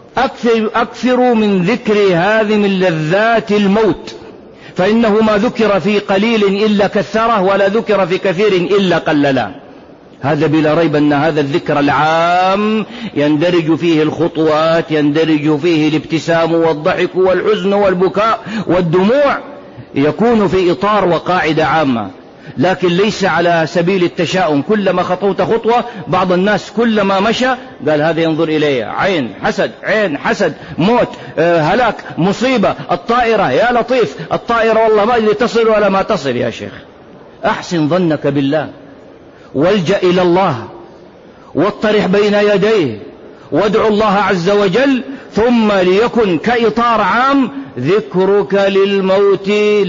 أكثروا من ذكر هذه من لذات الموت، فإنه ما ذكر في قليل إلا كثره، ولا ذكر في كثير إلا قلله. هذا بلا ريب أن هذا الذكر العام يندرج فيه الخطوات، يندرج فيه الابتسام والضحك والحزن والبكاء والدموع، يكون في إطار وقاعدة عامة، لكن ليس على سبيل التشاؤم. كلما خطوت خطوة، بعض الناس كلما مشى قال: هذا ينظر إلي، عين حسد، عين حسد، موت، هلاك، مصيبة، الطائرة، يا لطيف الطائرة والله ما أدري تصل ولا ما تصل. يا شيخ، أحسن ظنك بالله، والجأ إلى الله، واطرح بين يديه، وادعو الله عز وجل، ثم ليكن كإطار عام ذكرك للموت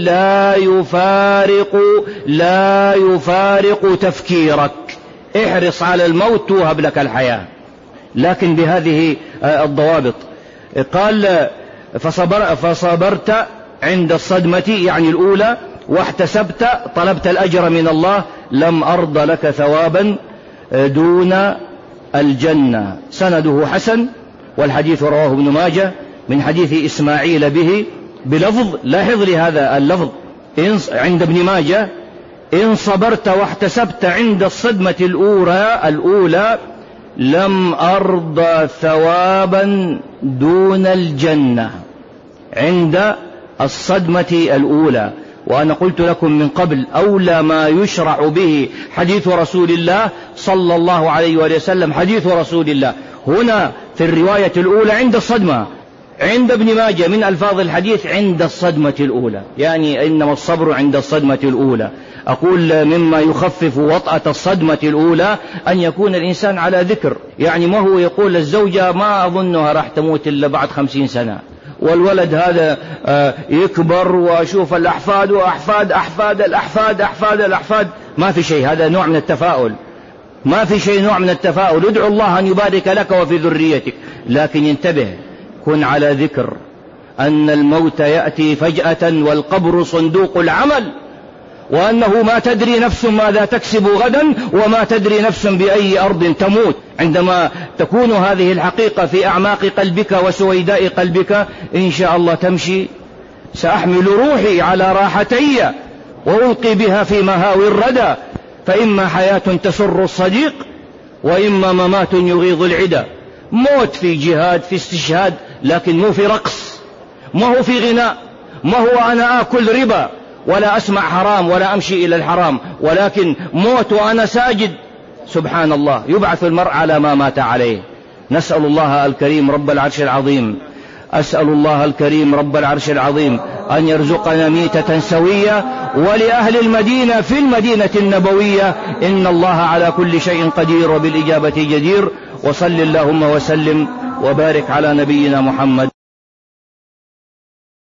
لا يفارق تفكيرك. احرص على الموت توهب لك الحياة، لكن بهذه الضوابط. قال: فصبرت عند الصدمة يعني الأولى، واحتسبت طلبت الأجر من الله، لم أرض لك ثوابا دون الجنة. سنده حسن، والحديث رواه ابن ماجه من حديث إسماعيل به بلفظ، لاحظ لي هذا اللفظ عند ابن ماجه: إن صبرت واحتسبت عند الصدمة الأولى لم أرض ثوابا دون الجنة. عند الصدمة الأولى. وأنا قلت لكم من قبل: أولى ما يشرع به حديث رسول الله صلى الله عليه وسلم حديث رسول الله. هنا في الرواية الأولى عند الصدمة، عند ابن ماجه من ألفاظ الحديث عند الصدمة الأولى، يعني إنما الصبر عند الصدمة الأولى. أقول مما يخفف وطأة الصدمة الأولى أن يكون الإنسان على ذكر، يعني ما هو يقول الزوجة ما أظنها راح تموت إلا بعد 50 سنة، والولد هذا يكبر وأشوف الأحفاد وأحفاد أحفاد الأحفاد أحفاد الأحفاد. ما في شيء، هذا نوع من التفاؤل، ما في شيء نوع من التفاؤل. ادعو الله أن يبارك لك وفي ذريتك، لكن انتبه، كن على ذكر أن الموت يأتي فجأة والقبر صندوق العمل، وأنه ما تدري نفس ماذا تكسب غدا، وما تدري نفس بأي أرض تموت. عندما تكون هذه الحقيقة في أعماق قلبك وسويداء قلبك إن شاء الله تمشي: سأحمل روحي على راحتي وألقي بها في مهاوي الردى، فإما حياة تسر الصديق وإما ممات يغيظ العدا. موت في جهاد في استشهاد، لكن مو في رقص، ما هو في غناء، ما هو أنا آكل ربا ولا أسمع حرام ولا أمشي إلى الحرام، ولكن موت وأنا ساجد. سبحان الله، يبعث المرء على ما مات عليه. نسأل الله الكريم رب العرش العظيم، أسأل الله الكريم رب العرش العظيم أن يرزقنا ميتة سوية، ولأهل المدينة في المدينة النبوية، إن الله على كل شيء قدير وبالإجابة جدير. وصل اللهم وسلم وبارك على نبينا محمد.